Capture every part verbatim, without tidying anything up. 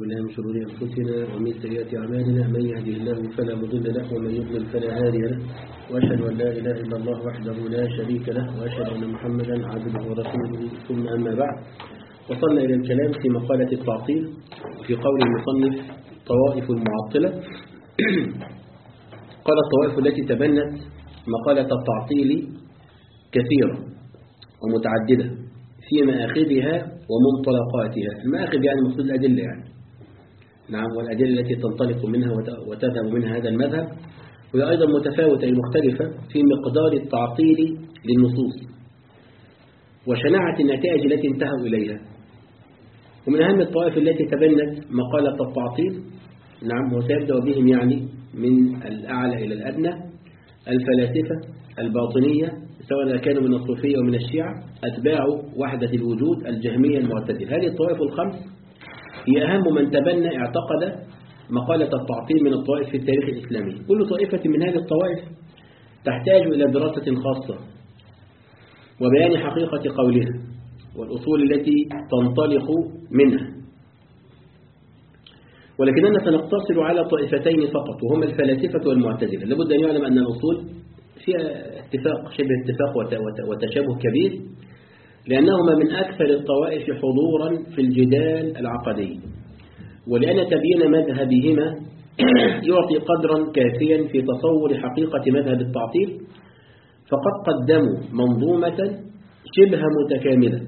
بالله من شرور أنفسنا ومن سيئات أعمالنا، من يهده الله فلا مضل له ومن يضلل فلا هادي له، وأشهد أن لا إله إلا الله وحده لا شريك له، وأشهد أن محمدا عبده ورسوله. ثم أما بعد، وصلنا إلى الكلام في مقالة التعطيل في قول المصنف طوائف المعطلة. قال الطوائف التي تبنت مقالة التعطيل كثيرة ومتعددة في مآخذها ومنطلقاتها. المآخذ يعني مقصود الأدلة يعني نعم، والأدلة التي تنطلق منها وتذهب منها هذا المذهب، وهي أيضا متفاوتة أي مختلفة في مقدار التعطيل للنصوص وشناعة النتائج التي انتهوا إليها. ومن أهم الطوائف التي تبنت مقالة التعطيل نعم، وسيبدأ بهم يعني من الأعلى إلى الأدنى الفلاسفة الباطنية، سواء كانوا من الصوفية ومن الشيعة، أتباع وحدة الوجود الجهمية المعتزلة. هذه الطوائف الخمس هي أهم من تبنى اعتقد مقالة التعطيل من الطوائف في التاريخ الإسلامي. كل طائفة من هذه الطوائف تحتاج إلى دراسة خاصة وبيان حقيقة قولها والأصول التي تنطلق منها، ولكننا سنقتصر على طائفتين فقط، وهما الفلاسفة والمعتزلة. لابد أن يعلم أن الأصول فيها اتفاق شبه اتفاق وتشابه كبير، لأنهما من أكثر الطوائف حضورا في الجدال العقدي، ولأن تبيين مذهبهما يعطي قدرا كافيا في تصور حقيقة مذهب التعطيل، فقد قدموا منظومة شبه متكاملة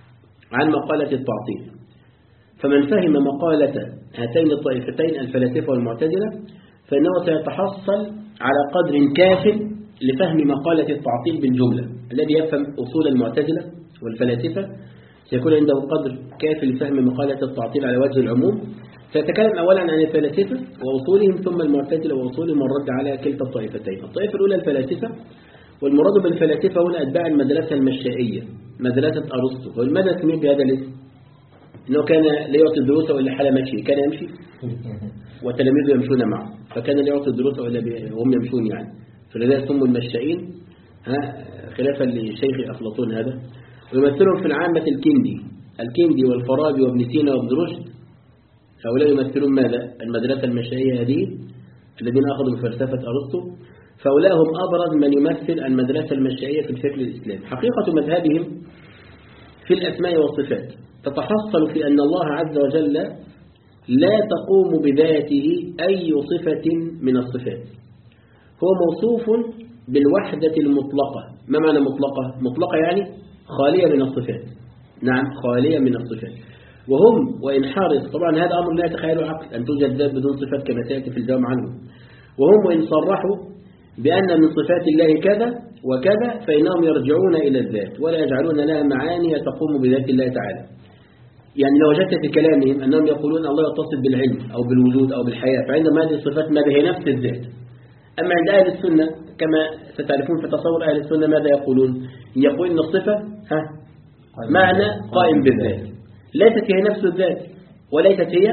عن مقالة التعطيل. فمن فهم مقالة هاتين الطائفتين الفلاسفة والمعتزلة فإنه سيتحصل على قدر كاف لفهم مقالة التعطيل بالجملة. الذي يفهم أصول المعتزلة والفلاسفة سيكون عنده قدر كاف لفهم مقالة التعطيل على وجه العموم. سيتكلم أولا عن الفلاسفة وأصولهم، ثم المعتزلة وأصولهم، والرد على كلتا الطائفتين. الطائفة الأولى الفلاسفة، والمراد بالفلاسفة هنا أتباع المدرسة المشائية، مدرسة أرسطو. والمدرسة سميت بهذا الاسم إنه كان لا يعطي الدروس وإلا حال مشي، كان يمشي وتلاميذه يمشون معه، فكان لا يعطي الدروس وإلا هم يمشون يعني، فلذلك سموا المشائين خلافا لشيخ أفلاطون هذا. ويمثلهم في العامة الكندي الكندي والفارابي وابن سينا وابن رشد. هؤلاء يمثلون ماذا؟ المدرسة المشائية هذه الذين أخذوا بفلسفة أرسطو، فهؤلاء هم أبرز من يمثل المدرسة المشائية في الفكر الإسلامي. حقيقة مذهبهم في الأسماء والصفات تتحصل في أن الله عز وجل لا تقوم بذاته أي صفة من الصفات، هو موصوف بالوحدة المطلقة. ما معنى مطلقة؟ مطلقة يعني خالية من الصفات، نعم خالية من الصفات. وهم وإن حارس، طبعا هذا أمر لا يتخيله عقل أن توجد ذات بدون صفات كما سيأتي في الجواب عنه. وهم وإن صرحوا بأن من صفات الله كذا وكذا فإنهم يرجعون إلى الذات ولا يجعلون لها معاني تقوم بذات الله تعالى. يعني لو وجدت في كلامهم أنهم يقولون الله يتصف بالعلم أو بالوجود أو بالحياة، فعندما هذه الصفات ماذا؟ هي نفس الذات. أما عند أهل السنة كما ستعرفون في تصور أهل السنة ماذا يقولون؟ يقول أن الصفة ها معنى قائم بالذات، ليست هي نفس الذات وليست هي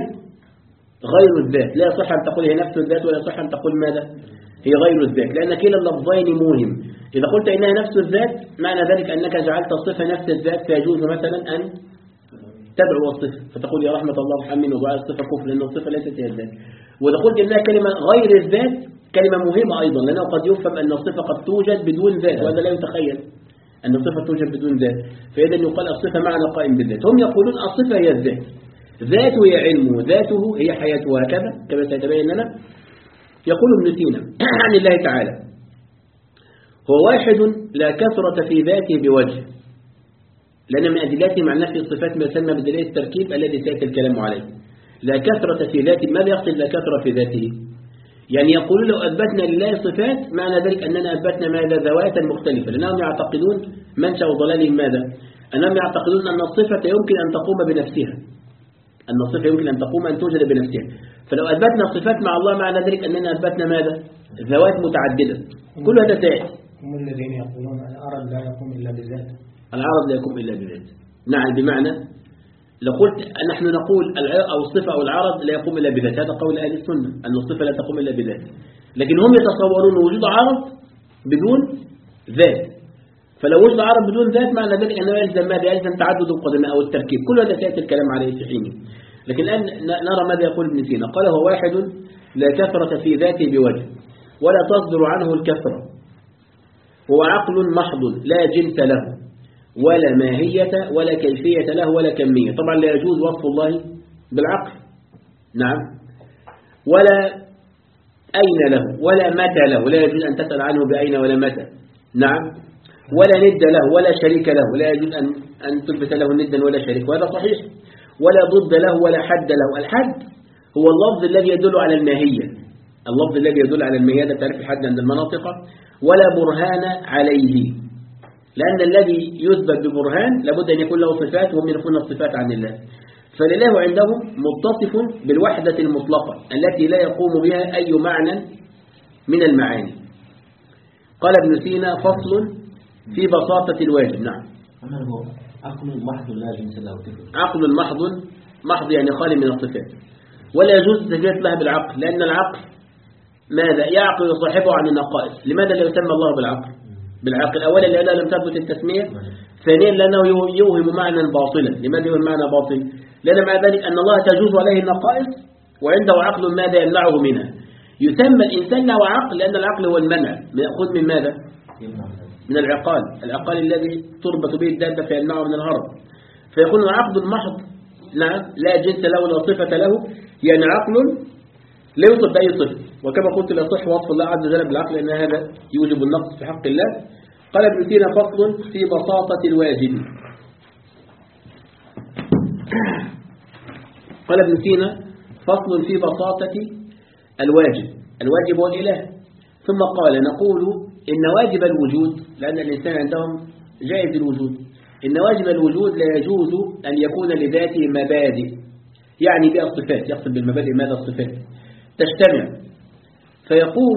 غير الذات. لا يصح أن تقول هي نفس الذات ولا يصح أن تقول ماذا؟ هي غير الذات، لأن كلا اللفظين موهم. إذا قلت إنها نفس الذات معنى ذلك أنك جعلت الصفة نفس الذات، فيجوز مثلا أن تدعو الصفة فتقول يا رحمة الله ارحمني ودعاء الصفة كفر، لأن الصفة ليست هي الذات. وإذا قلت إنها كلمة غير الذات كلمة مهمة أيضا، لأنه قد يفهم أن الصفة قد توجد بدون ذات، وهذا لا يتخيل أن الصفة توجد بدون ذات. فإذا يقال الصفة معنى قائم بالذات. هم يقولون الصفة هي الذات، ذاته هي علمه، ذاته هي حياته، وهكذا كما سيتبين لنا. يقول ابن سينا عن الله تعالى هو واحد لا كثرة في ذاته بوجه، لأن من أدلته مع نفي الصفات ما يسمى بدليل التركيب الذي سيأتي الكلام عليه. لا كثرة في ذاته، ماذا يقصد لا كثرة في ذاته؟ يعني يقول لو أثبتنا لله صفات معنى ذلك أننا أثبتنا ماذا؟ ذواتا مختلفة، لأنهم يعتقدون منشأ ضلالهم ماذا؟ أنهم يعتقدون أن الصفة يمكن أن تقوم بنفسها، أن الصفة يمكن أن تقوم أن توجد بنفسها. فلو أثبتنا صفات مع الله معنى ذلك أننا أثبتنا ماذا؟ ذوات متعددة. كل هذا سيأتي. هم الذين يقولون العرض لا يقوم إلا بذات. العرض لا يقوم إلا بذات، نعم، بمعنى لو قلت نحن نقول أو الصفة أو العرض لا يقوم إلا بذات، هذا قول أهل السنة أن الصفة لا تقوم إلا بذات، لكن هم يتصورون وجود عرض بدون ذات. فلو وجد عرض بدون ذات معنى ذلك أنه يلزم ماذا؟ يلزم تعدد القدماء أو التركيب. كل هذا سيأتي الكلام عليه في حينه. لكن الآن نرى ماذا يقول ابن سينا. قال هو واحد لا كثرة في ذاته بوجه ولا تصدر عنه الكثرة، هو عقل محض لا جنس له ولا ماهية ولا كيفية له ولا كمية. طبعا لا يجوز وصف الله بالعقل، نعم، ولا أين له ولا متى له، لا يجوز أن تسأل عنه بأين ولا متى، نعم، ولا ند له ولا شريك له، لا يجوز أن أن تثبت له ندا ولا شريك، وهذا صحيح. ولا ضد له ولا حد له. الحد هو اللفظ الذي يدل على الماهية، اللفظ الذي يدل على الماهية، ده تعرف الحد عند المناطق. ولا برهان عليه، لأن الذي يثبت ببرهان لابد أن يكون له صفات وهم ينفون الصفات عن الله. فالإله عندهم متصف بالوحدة المطلقة التي لا يقوم بها أي معنى من المعاني. قال ابن سينا فصل في بساطة الواجب. نعم. عقل محض لا جنس له. عقل محض، محض يعني خالي من الصفات، ولا يجوز تسمية لها بالعقل، لأن العقل ماذا يعقل صاحبه عن النقائص. لماذا لا يسمى الله بالعقل؟ بالعقل أولا لأنه لم تثبت التسمية، ثانيا لأنه يوهم معنى باطلا. لماذا يوهم معنى باطل؟ لأن مع ذلك أن الله تجوز عليه النقائص وعنده عقل ماذا يمنعه منها. يسمى الإنسان له عقل لأن العقل هو المنع، يأخذ من ماذا؟ من العقال، العقال الذي تربط به الدابة فيمنعه من الهرب. فيكون عقد محض، نعم، لا جنس له ولا صفة له، يعني عقل لا يوصف بأي صفة. وكما قلت لا يصح وصف الله عز وجل بالعقل لأن هذا يوجب النقص في حق الله. قال ابن سينا فصل في بساطة الواجب. قال ابن سينا فصل في بساطة الواجب. الواجب هو الإله. ثم قال نقول إن واجب الوجود، لأن الإنسان عندهم جائز الوجود، إن واجب الوجود لا يجوز أن يكون لذاته مبادئ، يعني بها الصفات، يقصد بالمبادئ ماذا؟ الصفات تجتمع فيقوم،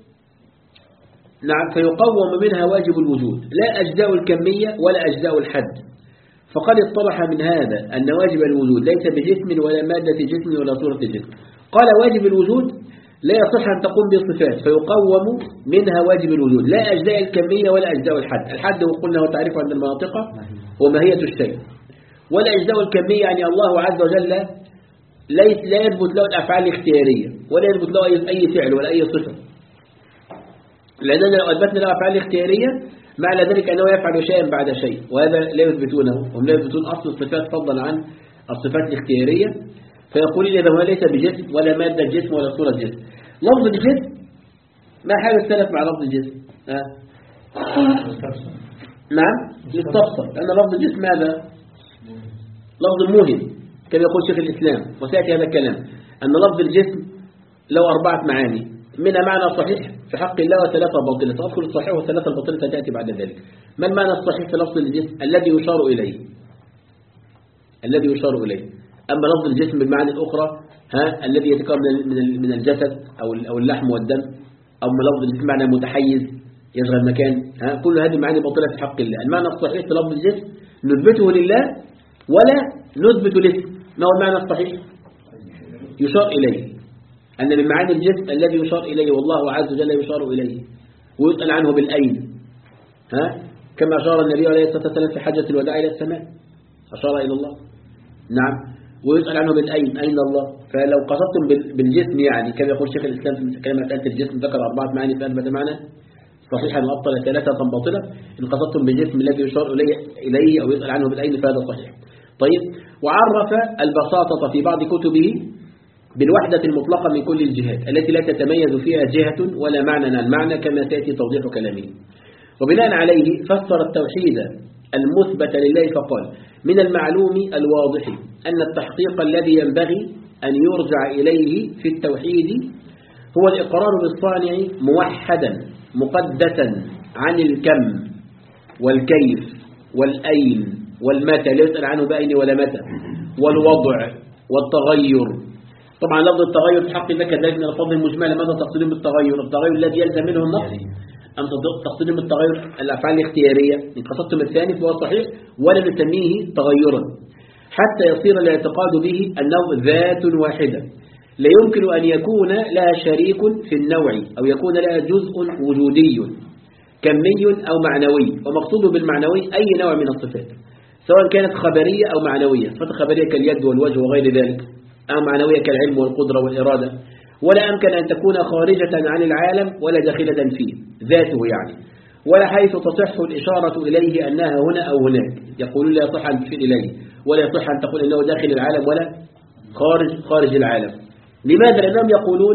نعم، فيقوم منها واجب الوجود، لا أجزاء الكمية ولا أجزاء الحد. فقد اتضح من هذا أن واجب الوجود ليس بجسم ولا مادة جسم ولا صورة جسم. قال واجب الوجود لا يصح أن تقوم بالصفات فيقوم منها واجب الوجود، لا أجزاء الكمية ولا أجزاء الحد. الحد وقلنا هو تعريفه عند المناطق وماهية الشيء، ولا أجزاء الكمية يعني الله عز وجل ليس لا يثبت له الأفعال الاختيارية ولا يثبت له أي فعل ولا أي صفة، لأننا لو أثبتنا له أفعال اختيارية معنى ذلك أنه يفعل شيئا بعد شيء، وهذا لا يثبتونه، هم لا يثبتون أصل الصفات فضلا عن الصفات الاختيارية. فيقول إذا هو ليس بجسم ولا مادة جسم ولا صورة جسم. لفظ الجسم ما حال السلف مع لفظ الجسم؟ أه؟ نعم يستفسر، لأن لفظ الجسم ماذا؟ لفظ موهم كما يقول شيخ الإسلام، وسيأتي هذا الكلام أن لفظ الجسم له أربعة معاني، منها معنى صحيح في حق الله وثلاثة باطلة. تأخذ الصحيح والثلاثة الباطلة تأتي بعد ذلك. ما المعنى الصحيح في لفظ الجسم؟ الذي يشار إليه، الذي يشار إليه. أما لفظ الجسم بالمعنى الأخرى ها الذي يتكون من من الجسد أو أو اللحم والدم، أو لفظ الجسم معنى متحيز يشغل مكان، ها كل هذه المعاني باطلة في حق الله. المعنى الصحيح في لفظ الجسم نثبته لله ولا نثبت الاسم. ما هو المعنى الصحيح؟ يشار إليه، أن من معاني الجسم الذي يشار إليه، والله عز وجل يشار إليه ويسأل عنه بالأين، ها كما أشار النبي عليه الصلاة والسلام في حجة الوداع إلى السماء، أشار إلى الله، نعم، ويسأل عنه بالأين، أين الله. فلو قصدتم بالجسم يعني كما يقول شيخ الإسلام في كلمة مسألة الجسم ذكر أربعة معاني فأثبت معنى صحيحا وأبطل ثلاثة باطلة. إن قصدتم بالجسم الذي يشار إليه إليه أو يسأل عنه بالأين فهذا صحيح. طيب، وعرف البساطة في بعض كتبه بالوحدة المطلقة من كل الجهات التي لا تتميز فيها جهة ولا معنى عن معنى كما سيأتي توضيح كلامه. وبناء عليه فسر التوحيد المثبت لله فقال من المعلوم الواضح أن التحقيق الذي ينبغي أن يرجع إليه في التوحيد هو الإقرار بالصانع موحدا مقدسا عن الكم والكيف والأين والمتى، لا يسأل عنه بأين ولا متى، والوضع والتغير. طبعا لفظ التغير في حق الله كذلك من الألفاظ المجملة. ماذا تقصدون بالتغير؟ التغير الذي يلزم منه النقص أم تقصدون بالتغير الأفعال الاختيارية؟ إن قصدتم الثاني فهو صحيح ولا نسميه تغيرا، حتى يصير الاعتقاد به أنه ذات واحدة لا يمكن أن يكون لها شريك في النوع أو يكون لها جزء وجودي كمي أو معنوي. ومقصوده بالمعنوي أي نوع من الصفات، سواء كانت خبرية أو معنوية. صفات خبرية كاليد والوجه وغير ذلك، أو معنوية كالعلم والقدرة والإرادة. ولا أمكن أن تكون خارجة عن العالم ولا داخلة فيه ذاته يعني، ولا حيث تصح الإشارة إليه أنها هنا أو هناك. يقولون لا يصح أن تشير إليه، ولا يصح أن تقول أنه داخل العالم ولا خارج خارج العالم. لماذا؟ لأنهم يقولون،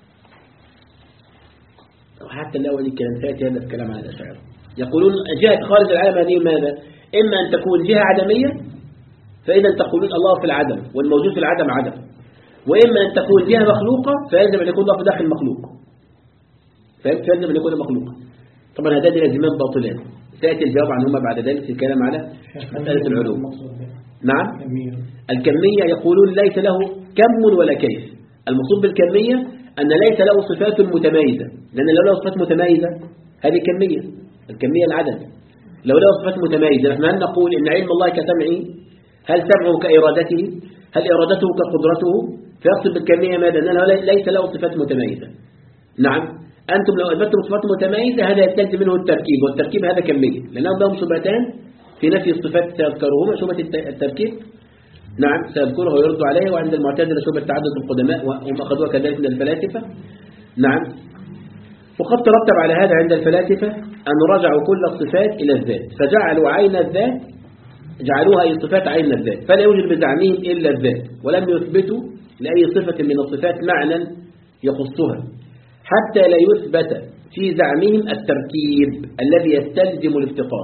حتى الأول الكلام فاتي هذا الكلام على الأشاعرة، يقولون جهة خارج العالم هذه ماذا؟ إما أن تكون جهة عدمية، فإذا تقولون الله في العدم والموجود في العدم عدم، وإما أن تكون جهة مخلوقة فيجب أن يكون الله في داخل المخلوق، فيجب أن يكون مخلوقا. طبعا هذا لازمان باطلان، سيأتي الجواب عنهما بعد ذلك في الكلام على مسألة العلوم. نعم. الكمية يقولون ليس له كم ولا كيف. المقصود بالكمية أن ليس له صفات متميزة، لأن لو له صفات متميزة هذه كمية، الكمية العدد. لو له صفات متميزة نحن هل نقول إن علم الله كسمعه؟ هل سمعه كإرادته؟ هل إرادته كقدرته؟ فيقصد بالكمية ماذا؟ أنه ليس له صفات متميزة. نعم. أنتم لو أثبتم صفات متميزة هذا يستلزم منه التركيب، والتركيب هذا كمية، لأنهم لهم شبهتان في نفي الصفات سيذكرهما، شبهة التركيب نعم سيذكره ويرد عليه، وعند المعتزلة شبهة تعدد القدماء وهم أخذوها كذلك من الفلاسفة. نعم. وقد ترتب على هذا عند الفلاسفة أن رجعوا كل الصفات إلى الذات، فجعلوا عين الذات جعلوها أي صفات عين الذات، فلا يوجد بزعمهم إلا الذات، ولم يثبتوا لأي صفة من الصفات معنى يخصها، حتى لا يثبت في زعمهم التركيب الذي يستلزم الافتقار.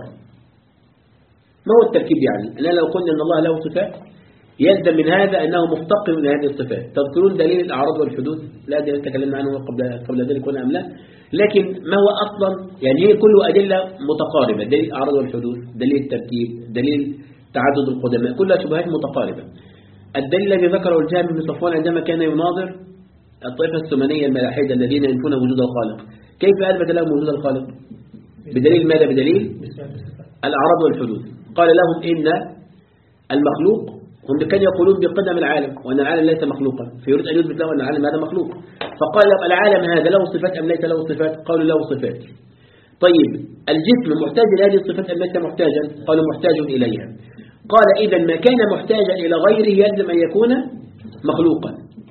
ما هو التركيب يعني؟ أننا لو قلنا أن الله له صفات يلزم من هذا أنه مفتقر من هذه الصفات. تذكرون دليل الأعراض والحدوث؟ لا دليل تكلمنا عنه قبل قبل ذلك ولا أم لا؟ لكن ما هو أصلا يعني هي كله أدلة متقاربة، دليل الأعراض والحدوث، دليل التركيب، دليل تعدد القدماء، كلها شبهات متقاربة. الدليل الذي ذكره الجهم بن صفوان عندما كان يناظر الطائفة الثمانية الملاحدة الذين ينفون وجود الخالق، كيف أثبت لهم وجود الخالق؟ بدليل ماذا؟ بدليل الأعراض والحدوث. قال لهم إن المخلوق، هم كانوا يقولون بقدم العالم وأن العالم ليس مخلوقا، فيريد أن يثبت له أن العالم هذا مخلوق، فقال لهم العالم هذا له صفات أم ليس له صفات؟ قالوا له صفات. طيب الجسم محتاج لهذه الصفات أم ليس محتاجا؟ قالوا محتاج إليها. قال إذا ما كان محتاجا إلى غيره يلزم أن يكون مخلوقا.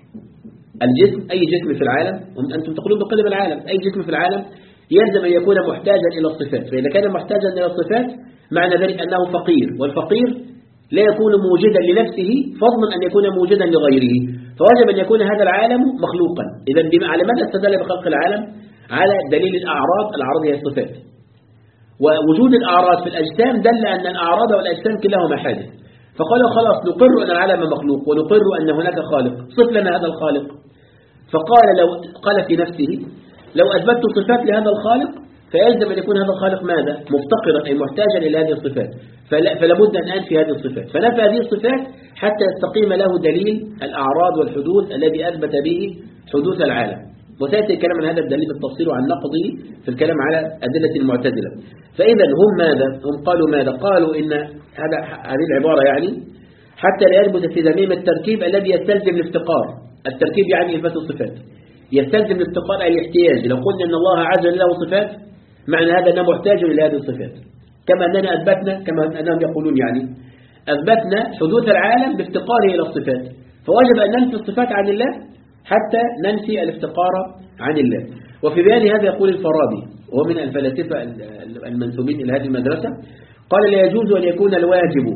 الجسم، أي جسم في العالم، أنتم تقولون بقدم العالم، أي جسم في العالم يلزم أن يكون محتاجا إلى الصفات، فإذا كان محتاجا إلى الصفات معنى ذلك أنه فقير، والفقير لا يكون موجدا لنفسه فضلا أن يكون موجدا لغيره، فوجب أن يكون هذا العالم مخلوقا. إذا على ماذا استدل بخلق العالم؟ على دليل الأعراض، الأعراض هي الصفات، ووجود الأعراض في الأجسام دل أن الأعراض والأجسام كلاهما حادث، فقالوا خلاص نقر أن العالم مخلوق ونقر أن هناك خالق، صف لنا هذا الخالق. فقال لو قال في نفسه لو أثبتت صفات لهذا الخالق فيلزم أن يكون هذا الخالق ماذا؟ مفتقرا أي محتاجا إلى هذه الصفات، فلا, فلا بد أن أنفي هذه الصفات، فنفى هذه الصفات حتى يستقيم له دليل الأعراض والحدوث الذي أثبت به حدوث العالم. وسيأتي الكلام عن هذا الدليل بالتفصيل وعن نقضه في الكلام على أدلة المعتزلة. فإذا هم ماذا؟ هم قالوا ماذا؟ قالوا إن هذا هذه العبارة يعني حتى لا يثبت في ذميم التركيب الذي يستلزم الافتقار. التركيب يعني إثبات الصفات، يستلزم الافتقار أي الاحتياج. لو قلنا أن الله عز وجل له صفات معنى هذا أنه محتاج إلى هذه الصفات، كما أننا أثبتنا كما أنهم يقولون يعني أثبتنا حدوث العالم بافتقاره إلى الصفات، فوجب أن ننفي الصفات عن الله حتى ننفي الافتقار عن الله. وفي بيان هذا يقول الفارابي وهو من الفلاسفة المنسوبين إلى هذه المدرسة، قال لا يجوز أن يكون الواجب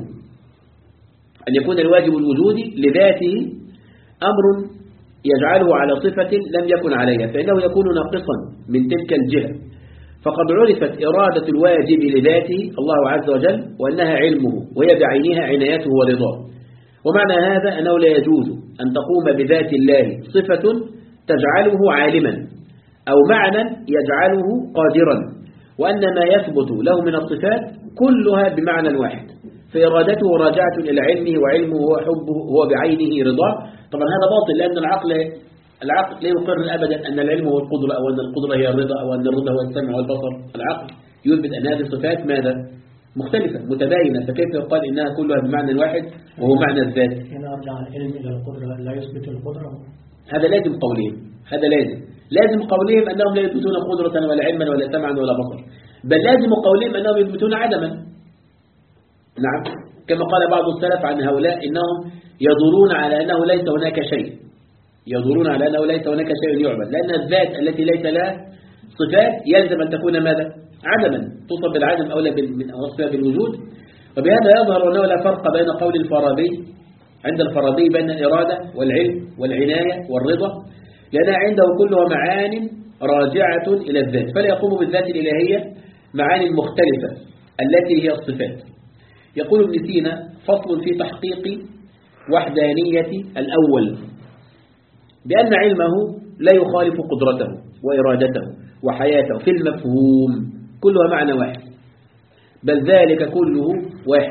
أن يكون الواجب الوجودي لذاته أمر يجعله على صفة لم يكن عليها، فإنه يكون ناقصا من تلك الجهة. فقد عرفت إرادة الواجب لذاته الله عز وجل وأنها علمه وهي بعينها عنايته ورضاه. ومعنى هذا أنه لا يجوز أن تقوم بذات الله صفة تجعله عالما أو معنى يجعله قادرا، وأن ما يثبت له من الصفات كلها بمعنى واحد، فإرادته راجعة إلى علمه، وعلمه هو حبه هو بعينه رضاه. طبعا هذا باطل، لأن العقل العقل لا يقر أبدا أن العلم هو القدرة، أو أن القدرة هي الرضا، أو أن الرضا هو السمع والبصر. العقل يثبت أن هذه الصفات ماذا؟ مختلفة متباينة، فكيف يقال إنها كلها بمعنى واحد وهو معنى الذات؟ هنا أرجع العلم إلى القدرة، لا يثبت القدرة. هذا لازم قولهم، هذا لازم لازم قولهم أنهم لا يثبتون قدرة ولا علما ولا سمعا ولا بصر، بل لازم قولهم أنهم يثبتون عدما. نعم، كما قال بعض السلف عن هؤلاء إنهم يدورون على أنه ليس هناك شيء يدورون على أنه ليس هناك شيء يعبد، لأن الذات التي ليس لها صفات يلزم أن تكون ماذا؟ عدما، توصف بالعدم أولى من وصفها بالوجود. وبهذا يظهر أنه لا فرق بين قول الفارابي عند الفارابي بين الإرادة والعلم والعناية والرضا، لأنها عنده كلها معان راجعة إلى الذات، فلا يقوم بالذات الإلهية معاني مختلفة التي هي الصفات. يقول ابن سينا: فصل في تحقيق وحدانية الأول، بأن علمه لا يخالف قدرته وإرادته وحياته في المفهوم، كلها معنى واحد، بل ذلك كله واحد.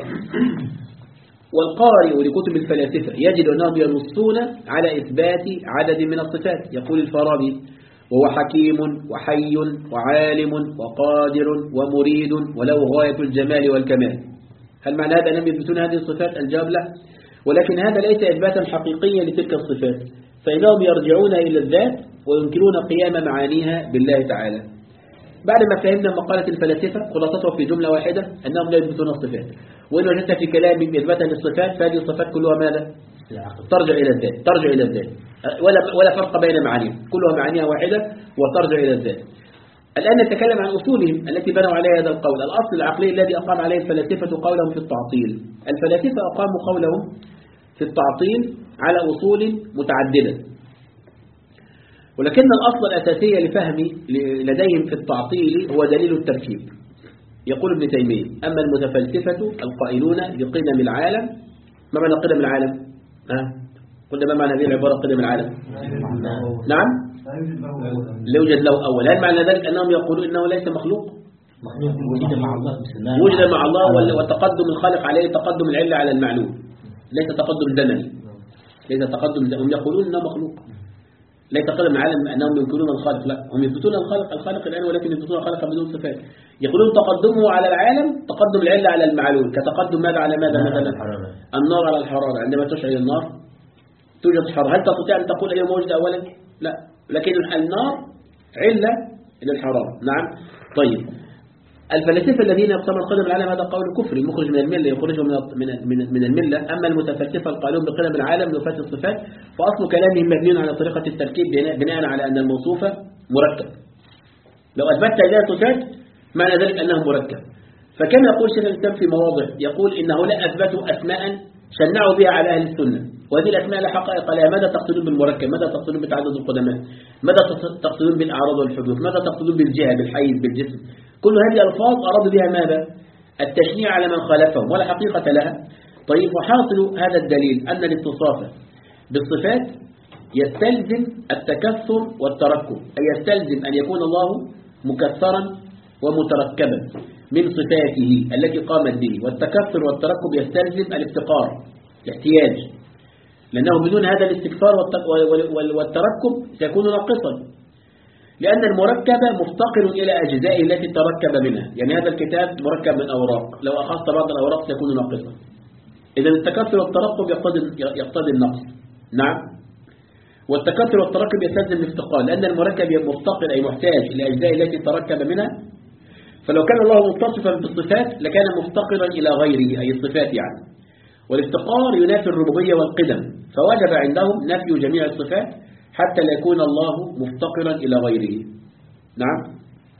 والقارئ لكتب الفلاسفة يجد أنهم ينصون على إثبات عدد من الصفات. يقول الفارابي: وهو حكيم وحي وعالم وقادر ومريد وله غاية الجمال والكمال. هل معنى هذا أنهم يثبتون هذه الصفات؟ الجواب لا، ولكن هذا ليس إثباتا حقيقيا لتلك الصفات، فإنهم يرجعون إلى الذات وينكرون قيام معانيها بالله تعالى. بعد ما فهمنا مقالة الفلاسفة خلاصتها في جملة واحدة أنهم لا يثبتون الصفات، وإن وجدت في كلامهم إثباتا للصفات فهذه الصفات كلها ماذا؟ ترجع إلى الذات، ترجع إلى الذات، ولا ولا فرق بين معانيهم، كلها معانيها واحدة وترجع إلى الذات. الآن نتكلم عن أصولهم التي بنوا عليها هذا القول. الأصل العقلي الذي أقام عليه الفلاسفة قولهم في التعطيل. الفلاسفة أقاموا قولهم في التعطيل على أصول متعددة، ولكن الأصل الأساسي لفهم لديهم في التعطيل هو دليل التركيب. يقول ابن تيمية: أما المتفلسفة القائلون بقدم العالم. ما معنى قدم العالم؟ ها؟ قلنا ما معنى هذه العبارة قدم العالم؟ نعم؟ لا يوجد له أول. هل معنى ذلك أنهم يقولون إنه ليس مخلوق؟ مخلوق وجد مع الله، وجد مع الله، وتقدم الخالق عليه تقدم العلة على المعلوم، ليس تقدم زمني، ليس تقدم زمني. هم يقولون إنه مخلوق، ليس قدم العالم أنهم ينكرون الخالق، لا، هم يثبتون الخالق الخالق الآن، ولكن يثبتون الخالق بدون صفات. يقولون تقدمه على العالم تقدم العلة على المعلوم، كتقدم ماذا على ماذا؟ مثلا النار على الحرارة، عندما تشعل النار توجد حرارة، هل تستطيع أن تقول هي موجودة أولا؟ لا، لكن النار علة للحرارة. نعم. طيب، الفلاسفة الذين يقسمون قدم العالم هذا قول كفري مخرج من الملة، يخرجهم من من من الملة. أما المتفلسفة القائلون بقدم العالم لوفاة الصفات فأصل كلامهم مبني على طريقة التركيب بناء على أن الموصوف مركب. لو أثبتت إليه صفات معنى ذلك أنه مركب. فكما يقول شيخ الإسلام في مواضع، يقول إن هؤلاء أثبتوا أسماء شنعوا بها على أهل السنة، وهذه الأسماء لا حقائق لها. ماذا تقصدون بالمركب؟ ماذا تقصدون بتعدد القدماء؟ ماذا تقصدون بالأعراض والحدوث؟ ماذا تقصدون بالجهة بالحيز بالجسم؟ كل هذه ألفاظ أرادوا بها ماذا؟ التشنيع على من خالفهم، ولا حقيقة لها. طيب، وحاصل هذا الدليل أن الاتصاف بالصفات يستلزم التكثر والتركب، أي يستلزم أن يكون الله مكثرا ومتركبا من صفاته التي قامت به، والتكثر والتركب يستلزم الافتقار، الاحتياج، لأنه بدون هذا الاستكثار والتركب سيكون ناقصا، لأن المركب مفتقر إلى أجزائه التي تركب منها. يعني هذا الكتاب مركب من أوراق، لو أخذت بعض الأوراق سيكون ناقصا. إذا التكثر والتركب يقتضي يقتضي النقص. نعم. والتكثر والتركب يستلزم الافتقار، لأن المركب مفتقر أي محتاج إلى أجزاء التي تركب منها. فلو كان الله متصفا بالصفات لكان مفتقرا إلى غيره أي الصفات يعني، والافتقار ينافي الربوبية والقدم، فوجب عندهم نفي جميع الصفات حتى لا يكون الله مفتقرا إلى غيره. نعم.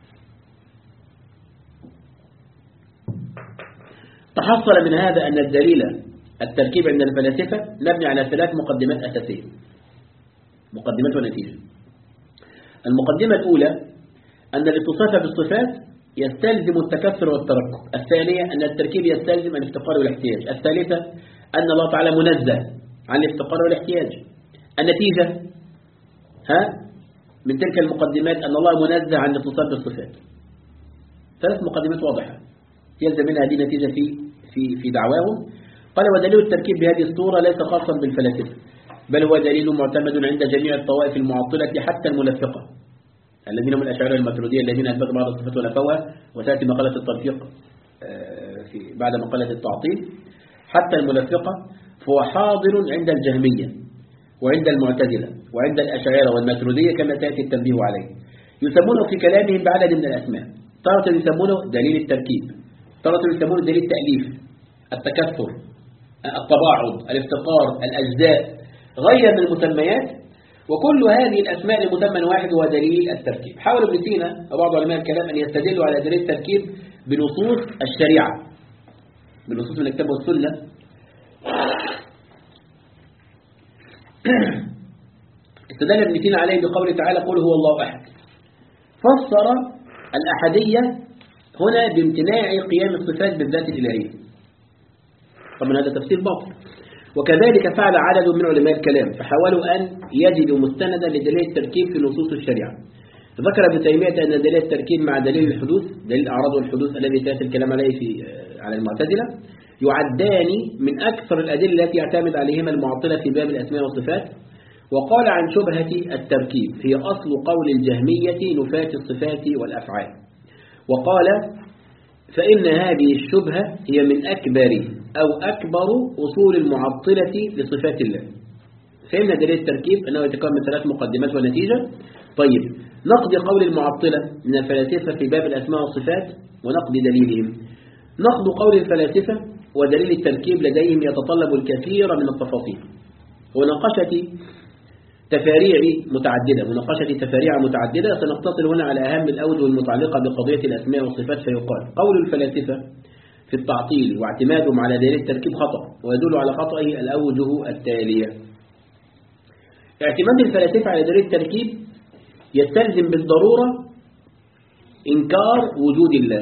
تحصل من هذا أن الدليل التركيب عند الفلاسفة مبني على ثلاث مقدمات أساسية، مقدمات ونتيجة. المقدمة الأولى أن الاتصاف بالصفات يستلزم التكثر والتركب. الثانية أن التركيب يستلزم الافتقار والاحتياج. الثالثة أن الله تعالى منزه عن الافتقار والاحتياج. النتيجة ها من تلك المقدمات أن الله منزه عن الاتصاف بالصفات. ثلاث مقدمات واضحة يلزم منها هذه نتيجة في في في دعواهم. قال: ودليل التركيب بهذه الصورة ليس خاصا بالفلاسفة، بل هو دليل معتمد عند جميع الطوائف المعطلة حتى الملفقة الذين هم الأشاعرة الماتريدية الذين أثبتوا بعض الصفات ونفوها، وتأتي مقالة التلفيق في بعد مقالة التعطيل. حتى الملفقة فهو حاضر عند الجهمية وعند المعتزلة وعند الأشاعرة والماتريدية كما تأتي التنبيه عليه. يسمونه في كلامهم بعدد من الأسماء، تارة يسمونه دليل التركيب، تارة يسمونه دليل التأليف التكثر، التباعد، الافتقار، الأجزاء، غير من المسميات، وكل هذه الأسماء لمسمى واحد هو دليل التركيب. حاول ابن سينا وبعض علماء الكلام أن يستدلوا على دليل التركيب بنصوص الشريعة، بنصوص من الكتاب والسنة. استدل ابن سينا عليه بقوله تعالى قل هو الله أحد، فسر الأحدية هنا بامتناع قيام الصفات بالذات الإلهية. طبعا هذا تفسير باطل. وكذلك فعل عدد من علماء الكلام فحاولوا أن يجدوا مستندا لدليل التركيب في نصوص الشريعة. ذكر ابن تيمية أن دليل التركيب مع دليل الحدوث، دليل الأعراض والحدوث الذي سيأتي الكلام عليه في على المعتزلة، يعدان من أكثر الأدلة التي يعتمد عليهما المعطلة في باب الأسماء والصفات. وقال عن شبهة التركيب هي أصل قول الجهمية نفاة الصفات والأفعال. وقال فإن هذه الشبهة هي من أكبر أو أكبر أصول المعطلة لصفات الله. فإن دليل التركيب أنه يتكون من ثلاث مقدمات ونتيجة. طيب، نقد قول المعطلة من الفلاسفة في باب الأسماء والصفات ونقد دليلهم. نقد قول الفلاسفة ودليل التركيب لديهم يتطلب الكثير من التفاصيل ونقاشة تفاريع متعددة مناقشة تفاريع متعددة. سنقتصر هنا على أهم الأوجه المتعلقة بقضية الأسماء والصفات. فيقال قول الفلاسفة في التعطيل واعتمادهم على دليل التركيب خطأ، ويدل على خطئه الأوجه التالية. اعتماد الفلاسفة على دليل التركيب يستلزم بالضرورة إنكار وجود الله،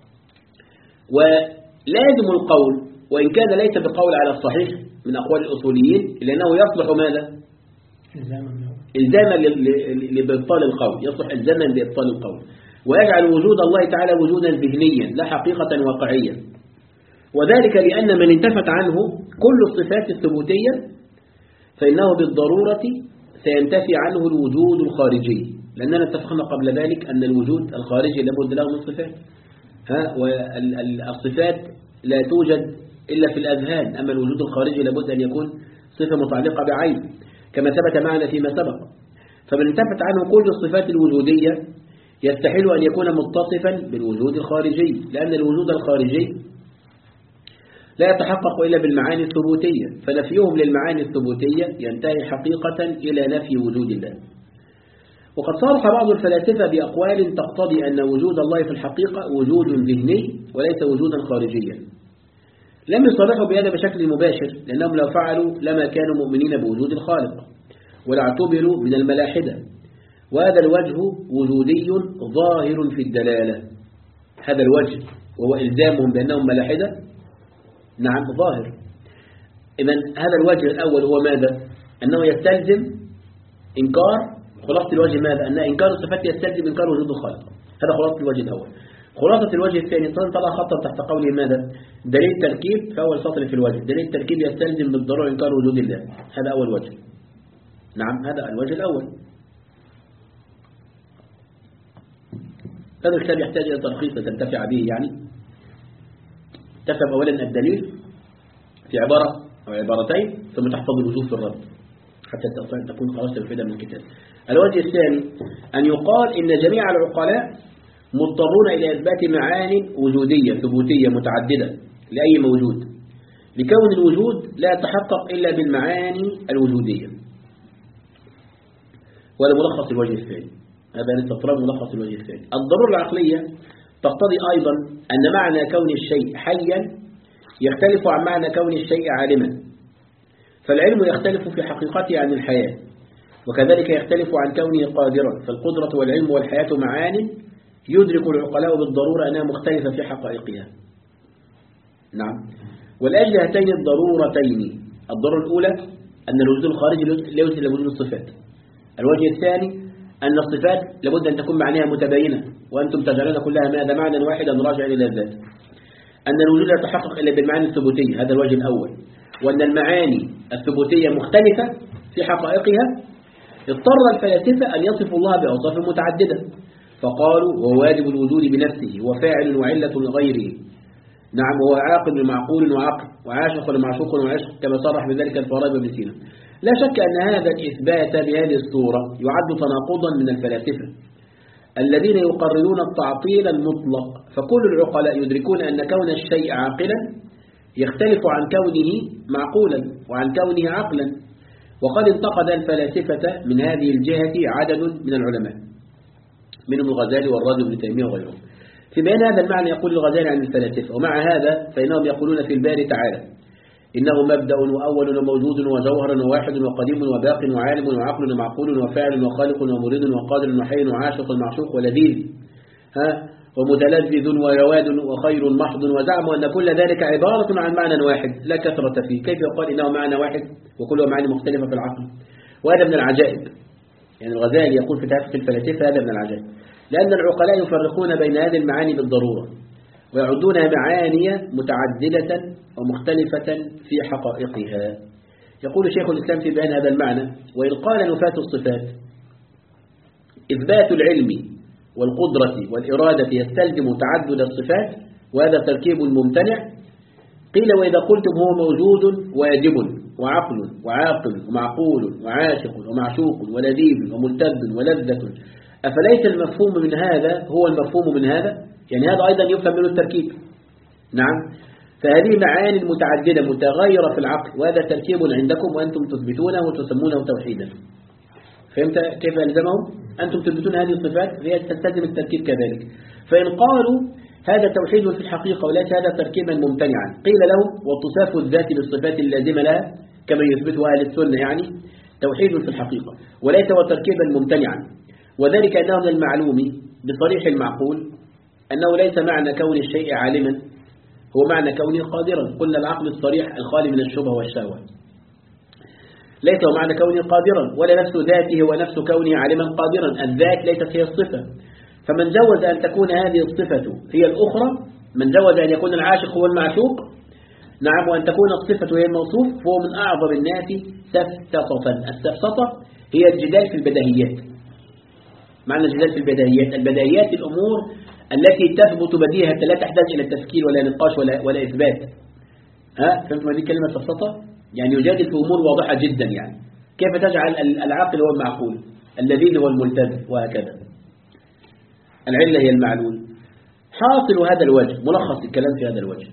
ولازم القول وإن كان ليس بقول على الصحيح من أقوال الأصوليين لأنه يصلح ماذا؟ إلزاما لإبطال القول، يصلح إلزاما لإبطال القول، ويجعل وجود الله تعالى وجودا ذهنيا لا حقيقة واقعية. وذلك لأن من انتفت عنه كل الصفات الثبوتية فإنه بالضرورة سينتفي عنه الوجود الخارجي، لأننا اتفقنا قبل ذلك أن الوجود الخارجي لابد له من صفات. ها والصفات لا توجد إلا في الأذهان، أما الوجود الخارجي لابد أن يكون صفة متعلقة بعين كما ثبت معنا فيما سبق. فمن انتفت عنه كل الصفات الوجودية يستحيل أن يكون متصفا بالوجود الخارجي، لأن الوجود الخارجي لا يتحقق إلا بالمعاني الثبوتية، فنفيهم للمعاني الثبوتية ينتهي حقيقة إلى نفي وجود الله. وقد صرح بعض الفلاسفة بأقوال تقتضي أن وجود الله في الحقيقة وجود ذهني وليس وجودا خارجيا. لم يصرحوا بهذا بشكل مباشر، لأنهم لو فعلوا لما كانوا مؤمنين بوجود الخالق ولا اعتبروا من الملاحدة، وهذا الوجه وجودي ظاهر في الدلالة. هذا الوجه وهو إلزامهم بأنهم ملاحدة نعم ظاهر. إذن هذا الوجه الأول هو ماذا؟ أنه يستلزم إنكار، خلاصة الوجه ماذا؟ أن إنكار الصفات يستلزم إنكار وجود الخالق. هذا خلاصة الوجه الأول. خلاصة الوجه الثاني طلع خطا تحت قوله ماذا؟ دليل التركيب في أول سطر في الوجه، دليل التركيب يستلزم بالضرورة إنكار وجود الله. هذا أول وجه. نعم هذا الوجه الأول. هذا الكتاب يحتاج إلى تلخيص تنتفع به، يعني تكتب أولا الدليل في عبارة أو عبارتين ثم تحفظ الوجوه في الرد حتى تكون خلاص الفائدة من الكتاب. الوجه الثاني أن يقال إن جميع العقلاء مضطرون إلى إثبات معاني وجودية ثبوتية متعددة لأي موجود، لكون الوجود لا يتحقق إلا بالمعاني الوجودية. وهذا ملخص الوجه الثاني. هذا نستطرد ملخص الوجه الثاني. الضرورة العقلية تقتضي أيضا أن معنى كون الشيء حيا يختلف عن معنى كون الشيء عالما، فالعلم يختلف في حقيقته عن الحياة، وكذلك يختلف عن كونه قادرا. فالقدرة والعلم والحياة معان يدرك العقلاء بالضرورة أنها مختلفة في حقائقها. نعم. والأجل هاتين الضرورتين، الضرورة الأولى أن الوجود الخارجي لا يوجد إلا وجود الصفات. الوجه الثاني أن الصفات لابد أن تكون معناها متباينة، وأنتم تجعلون كلها ماذا معنى واحدا راجع إلى الذات. أن الوجود لا يتحقق إلا بالمعاني الثبوتية، هذا الوجه الأول. وأن المعاني الثبوتية مختلفة في حقائقها. اضطر الفلاسفة أن يصفوا الله بأوصاف متعددة، فقالوا وهو واجب الوجود بنفسه وفاعل وعلة لغيره. نعم، وهو عاقل ومعقول وعقل وعاشق ومعشوق وعشق، كما صرح بذلك الفارابي وابن سينا. لا شك أن هذا الإثبات بهذه الصورة يعد تناقضا من الفلاسفة الذين يقررون التعطيل المطلق. فكل العقلاء يدركون أن كون الشيء عاقلا يختلف عن كونه معقولا وعن كونه عقلا. وقد انتقد الفلاسفة من هذه الجهة عدد من العلماء منهم الغزالي والرازي وابن تيمية وغيرهم. في بيان هذا المعنى يقول الغزالي عن الفلاسفة: ومع هذا فإنهم يقولون في الباري تعالى: إنه مبدأ وأول وموجود وجوهر وواحد وقديم وباق وعالم وعقل ومعقول وفاعل وخالق ومريد وقادر وحي وعاشق ومعشوق ولذيذ ها ومتلذذ ورواد وخير محض. وزعموا أن كل ذلك عبارة عن معنى واحد لا كثرة فيه. كيف يقال إنه معنى واحد وكله معاني مختلفة في العقل؟ وهذا من العجائب. يعني الغزالي يقول في تحقيق الفلاسفة هذا من العجائب، لأن العقلاء يفرقون بين هذه المعاني بالضرورة ويعدونها معاني متعددة ومختلفة في حقائقها. يقول شيخ الإسلام في بيان هذا المعنى: وإن قال نفاة الصفات إثبات العلم والقدرة والإرادة يستلزم تعدد الصفات وهذا تركيب ممتنع، قيل: وإذا قلتم هو موجود واجب وعقل وعاقل ومعقول وعاشق ومعشوق ولذيذ وملتذ ولذة، أفليس المفهوم من هذا هو المفهوم من هذا؟ يعني هذا أيضا يفهم منه التركيب. نعم، فهذه معاني متعددة متغيرة في العقل وهذا تركيب عندكم وأنتم تثبتونه وتسمونه توحيدا. فهمت كيف يلزمهم؟ أنتم تثبتون هذه الصفات هي تستلزم التركيب كذلك. فإن قالوا هذا توحيد في الحقيقة وليس هذا تركيبا ممتنعا، قيل لهم: واتصاف الذات بالصفات اللازمة لها كما يثبتها أهل السنة يعني توحيد في الحقيقة وليس هو تركيبا ممتنعا، وذلك أنه من المعلوم بصريح المعقول أنه ليس معنى كون الشيء عالما هو معنى كونه قادرا. قلنا العقل الصريح الخالي من الشبهة والشهوة ليس هو معنى كونه قادرا، ولا نفس ذاته ونفس كونه عالما قادرا. الذات ليست هي الصفة، فمن جوز أن تكون هذه الصفة هي الأخرى، من جوز أن يكون العاشق هو المعشوق، نعم، وأن تكون الصفة هي الموصوف، فهو من أعظم الناس سفسطة. السفسطة هي الجدال في البديهيات. معنى الجدال في البديهيات، البديهيات الأمور التي تثبت بديهة لا تحتاج إلى تفكير ولا نقاش ولا, ولا إثبات. ها فهمت ما دي كلمة سفسطة؟ يعني يجادل في أمور واضحة جدا. يعني كيف تجعل العاقل هو المعقول، اللذيذ هو الملتزم، وهكذا. العلة هي المعلول. حاصل هذا الوجه، ملخص الكلام في هذا الوجه،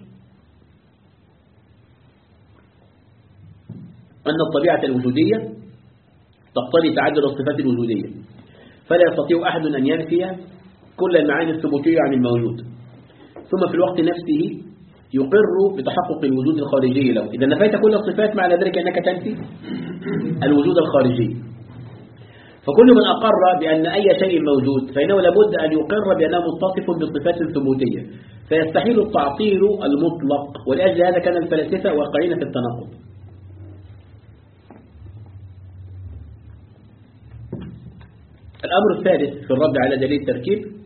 أن الطبيعة الوجودية تقتضي تعدد الصفات الوجودية، فلا يستطيع أحد أن ينفي كل المعاني الثبوتية عن الموجود، ثم في الوقت نفسه يقر بتحقق الوجود الخارجي له. إذا نفيت كل الصفات معنى ذلك أنك تنفي الوجود الخارجي. فكل من أقر بأن أي شيء موجود فإنه لابد أن يقر بأنه متصف بصفات ثبوتية، فيستحيل التعطيل المطلق. ولأجل هذا كان الفلاسفة واقعين في التناقض. الأمر الثالث في الرد على دليل التركيب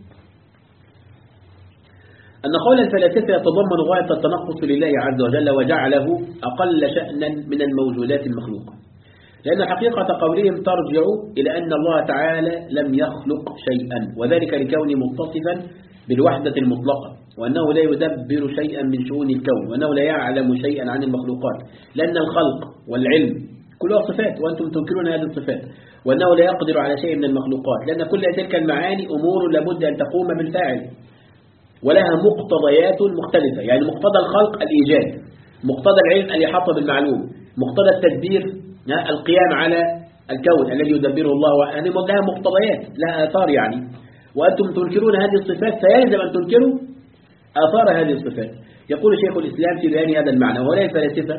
أن قول الفلاسفة يتضمن غاية التنقص لله عز وجل وجعله أقل شأنا من الموجودات المخلوقة، لأن حقيقة قولهم ترجع إلى أن الله تعالى لم يخلق شيئا، وذلك لكونه متصفا بالوحدة المطلقة، وأنه لا يدبر شيئا من شؤون الكون، وأنه لا يعلم شيئا عن المخلوقات، لأن الخلق والعلم كلها صفات وأنتم تنكرون هذه الصفات، وأنه لا يقدر على شيء من المخلوقات، لأن كل تلك المعاني أمور لابد أن تقوم بالفاعل ولها مقتضيات مختلفة. يعني مقتضى الخلق الإيجاد، مقتضى العلم الإحاطة بالمعلوم، مقتضى التدبير القيام على الكون الذي يدبره الله، هذه لها مقتضيات لها آثار يعني، وأنتم تنكرون هذه الصفات فيلزم أن تنكروا آثار هذه الصفات. يقول شيخ الإسلام في بيان هذا المعنى: ولا الفلاسفة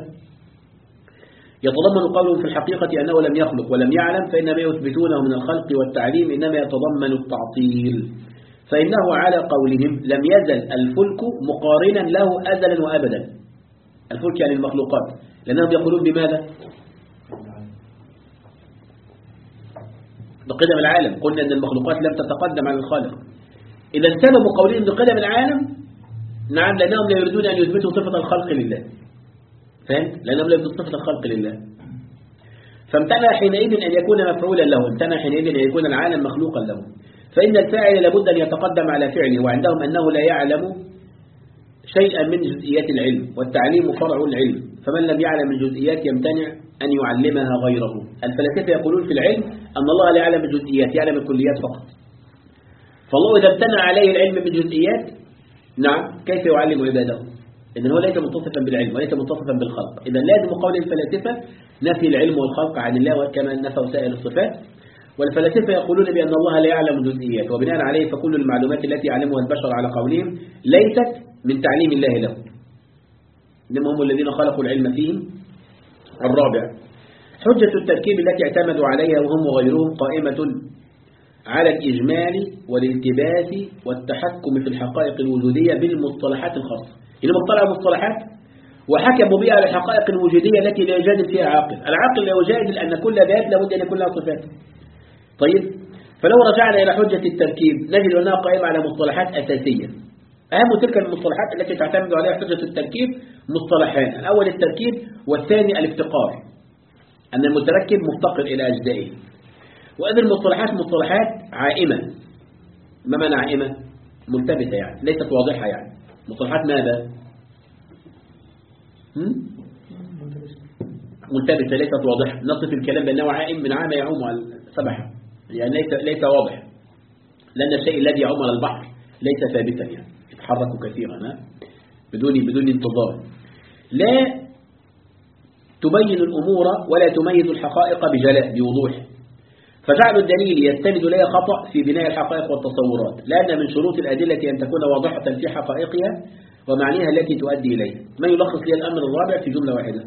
يتضمن قوله في الحقيقة أنه لم يخلق ولم يعلم، فإن ما يثبتونه من الخلق والتعليم إنما يتضمن التعطيل، فإنه على قولهم لم يزل الفلك مقارنا له أزلا وأبدا. الفلك يعني المخلوقات، لأنهم يقولون بماذا؟ بقدم العالم. قلنا أن المخلوقات لم تتقدم على الخالق. إذا سبب قولهم بقدم العالم، نعم، لأنهم لا يريدون أن يثبتوا صفة الخلق لله. فهمت؟ لأنهم لا يثبتوا صفة الخلق لله، فامتنع حينئذ أن يكون مفعولا له، امتنع حينئذ أن يكون العالم مخلوقا له، فإن الفاعل لابد أن يتقدم على فعله، وعندهم أنه لا يعلم شيئا من جزئيات العلم، والتعليم فرع العلم، فمن لم يعلم الجزئيات يمتنع أن يعلمها غيره. الفلاسفة يقولون في العلم أن الله لا يعلم الجزئيات، يعلم الكليات فقط. فالله إذا امتنع عليه العلم بالجزئيات، نعم، كيف يعلم عباده؟ إذن هو ليس متصفا بالعلم وليس متصفا بالخلق. إذن لازم قول الفلاسفة نفي العلم والخلق عن الله كما نفوا سائر الصفات. والفلاسفة يقولون بأن الله لا يعلم جزئيات، وبناء عليه فكل المعلومات التي يعلمها البشر على قولهم ليست من تعليم الله له، إنما هم الذين خلقوا العلم فيهم. الرابع، حجة التركيب التي اعتمدوا عليها وهم وغيرهم قائمة على الإجمال والالتباس والتحكم في الحقائق الوجودية بالمصطلحات الخاصة. إنهم اطلعوا مصطلحات وحكموا بها على الحقائق الوجودية التي لا يجادل فيها عاقل. العاقل لا يجادل أن كل ذات لابد أن يكون لها صفات. طيب، فلو رجعنا إلى حجة التركيب نجد أنها قائمة على مصطلحات أساسية. أهم تلك المصطلحات التي تعتمد عليها حجة التركيب مصطلحان: الأول التركيب، والثاني الافتقار، أن المتركب مفتقر إلى أجزائه. وهذه المصطلحات مصطلحات عائمة. ما معنى عائمة؟ ملتبسة، يعني ليست واضحة. يعني مصطلحات ماذا؟ ملتبسة، ليست واضحة. نصف الكلام بأنه عائم من عام يعوم على السبحة، يعني ليس ليس واضح، لأن الشيء الذي يعوم على البحر ليس ثابتا، يعني يتحرك كثيرا بدون بدون انتظار. لا تبين الأمور ولا تميز الحقائق بجلاء بوضوح، فجعل الدليل يستند إليه خطأ في بناء الحقائق والتصورات، لأن من شروط الأدلة أن تكون واضحة في حقائقها ومعنيها التي تؤدي إليه. ما يلخص لي الأمر الرابع في جملة واحدة؟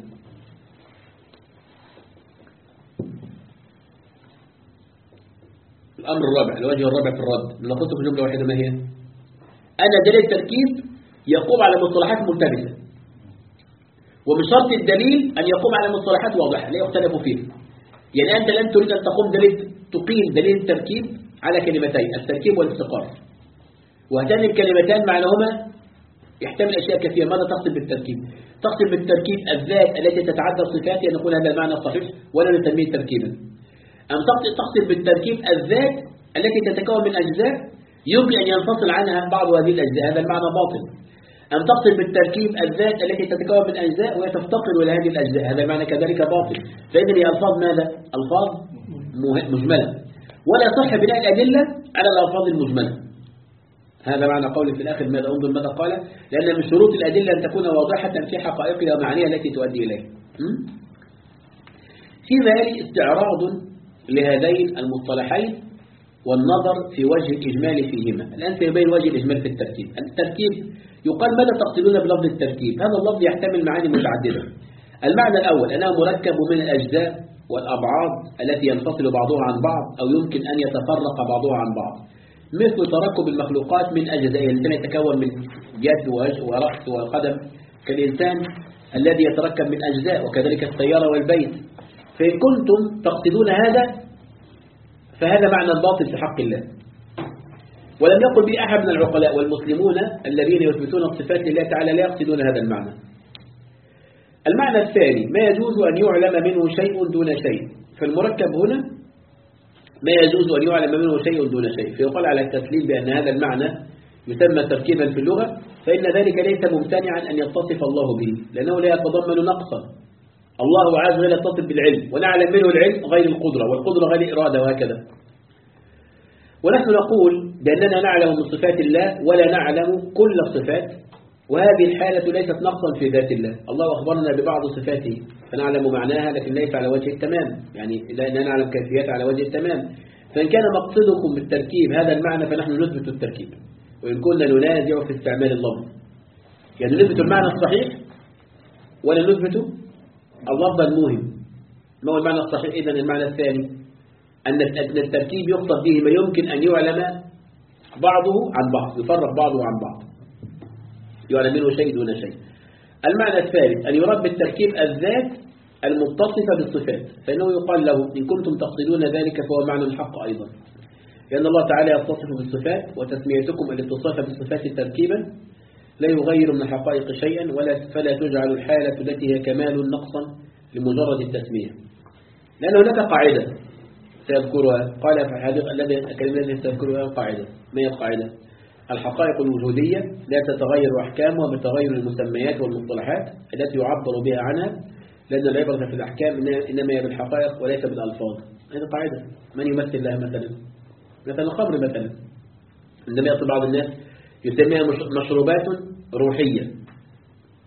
الأمر الرابع، الوجه الرابع في الرد، نلخصه في جملة واحدة. ما هي؟ أن دليل التركيب يقوم على مصطلحات ملتبسة، ومن شرط الدليل أن يقوم على مصطلحات واضحة لا يختلف فيها. يعني أنت لن تريد أن تقوم دليل تقيم دليل التركيب على كلمتين: التركيب والافتقار، وهاتان الكلمتان معناهما يحتمل أشياء كثيرة. ماذا تقصد بالتركيب؟ تقصد بالتركيب الذات التي تتعدى صفاتها، نقول هذا المعنى الصحيح ولا نسميه تركيبا. أم تقصد بالتركيب الذات التي تتكون من أجزاء يمكن أن ينفصل عنها بعض هذه الأجزاء، هذا المعنى باطل. أم تقصد بالتركيب الذات التي تتكون من أجزاء ويتفتقر إلى هذه الأجزاء، هذا المعنى كذلك باطل. فإذن هي ألفاظ ماذا؟ ألفاظ مجملة، ولا يصح بناء الأدلة على الألفاظ المجملة. هذا معنى قولي في الآخر ماذا؟ انظر ماذا قال: لأن من شروط الأدلة أن تكون واضحة في حقائقها ومعانيها التي تؤدي إليه. في ذلك استعراض لهذين المصطلحين والنظر في وجه الإجمال فيهما. الآن سيبين وجه الإجمال في التركيب. التركيب يقال ماذا تقصدون بلفظ التركيب؟ هذا اللفظ يحتمل معاني متعددة. المعنى الأول أنه مركب من الأجزاء والأبعاد التي ينفصل بعضها عن بعض أو يمكن أن يتفرق بعضها عن بعض، مثل تركب المخلوقات من أجزاء. الإنسان يتكون من يد ووجه ورأس وقدم كالإنسان الذي يتركب من أجزاء، وكذلك السيارة والبيت. فإن كنتم تقصدون هذا فهذا معنى باطل في حق الله، ولم يقل به أحد من العقلاء. والمسلمون الذين يثبتون الصفات لله تعالى لا يقصدون هذا المعنى. المعنى الثاني: ما يجوز أن يعلم منه شيء دون شيء. فالمركب هنا ما يجوز أن يعلم منه شيء دون شيء، فيقال على التسليم بأن هذا المعنى يسمى تركيبا في اللغة، فإن ذلك ليس ممتنعا أن يتصف الله به، لأنه لا يتضمن نقصا. الله عز وجل يتصف بالعلم، ونعلم منه العلم غير القدرة، والقدرة غير الإرادة، وهكذا. ونحن نقول بأننا نعلم من صفات الله ولا نعلم كل الصفات، وهذه الحالة ليست نقصا في ذات الله. الله أخبرنا ببعض صفاته فنعلم معناها، لكن ليس على وجه التمام، يعني لا نعلم كيفيتها على وجه التمام. فإن كان مقصدكم بالتركيب هذا المعنى فنحن نثبت التركيب، وإن كنا ننازع في استعمال اللفظ، يعني نثبت المعنى الصحيح ولا نثبت اللفظ الموهم. ما هو المعنى الصحيح؟ إذن المعنى الثاني أن التركيب يقصد به ما يمكن أن يعلم بعضه عن بعض، يفرق بعضه عن بعض، يعلم منه شيء دون شيء. المعنى الثالث أن يراد بالتركيب الذات المتصفة بالصفات، فإنه يقال له إن كنتم تقصدون ذلك فهو معنى الحق أيضا، لأن الله تعالى يتصف بالصفات، وتسميتكم الاتصاف بالصفات تركيبا لا يغير من الحقائق شيئا، ولا فلا تجعل الحالة التي هي كمال نقصا لمجرد التسمية. لأن هناك قاعدة سيذكرها، قال في الحديث الذي الكلمة التي سيذكرها قاعدة. ما هي القاعدة؟ الحقائق الوجودية لا تتغير أحكامها بتغير المسميات والمصطلحات التي يعبر بها عنها، لأن العبرة في الأحكام إنما هي بالحقائق وليس بالألفاظ. هذه قاعدة. من يمثل لها مثلا؟ مثلا الخمر مثلا، عندما يصل بعض الناس يسميها مشروبات روحية،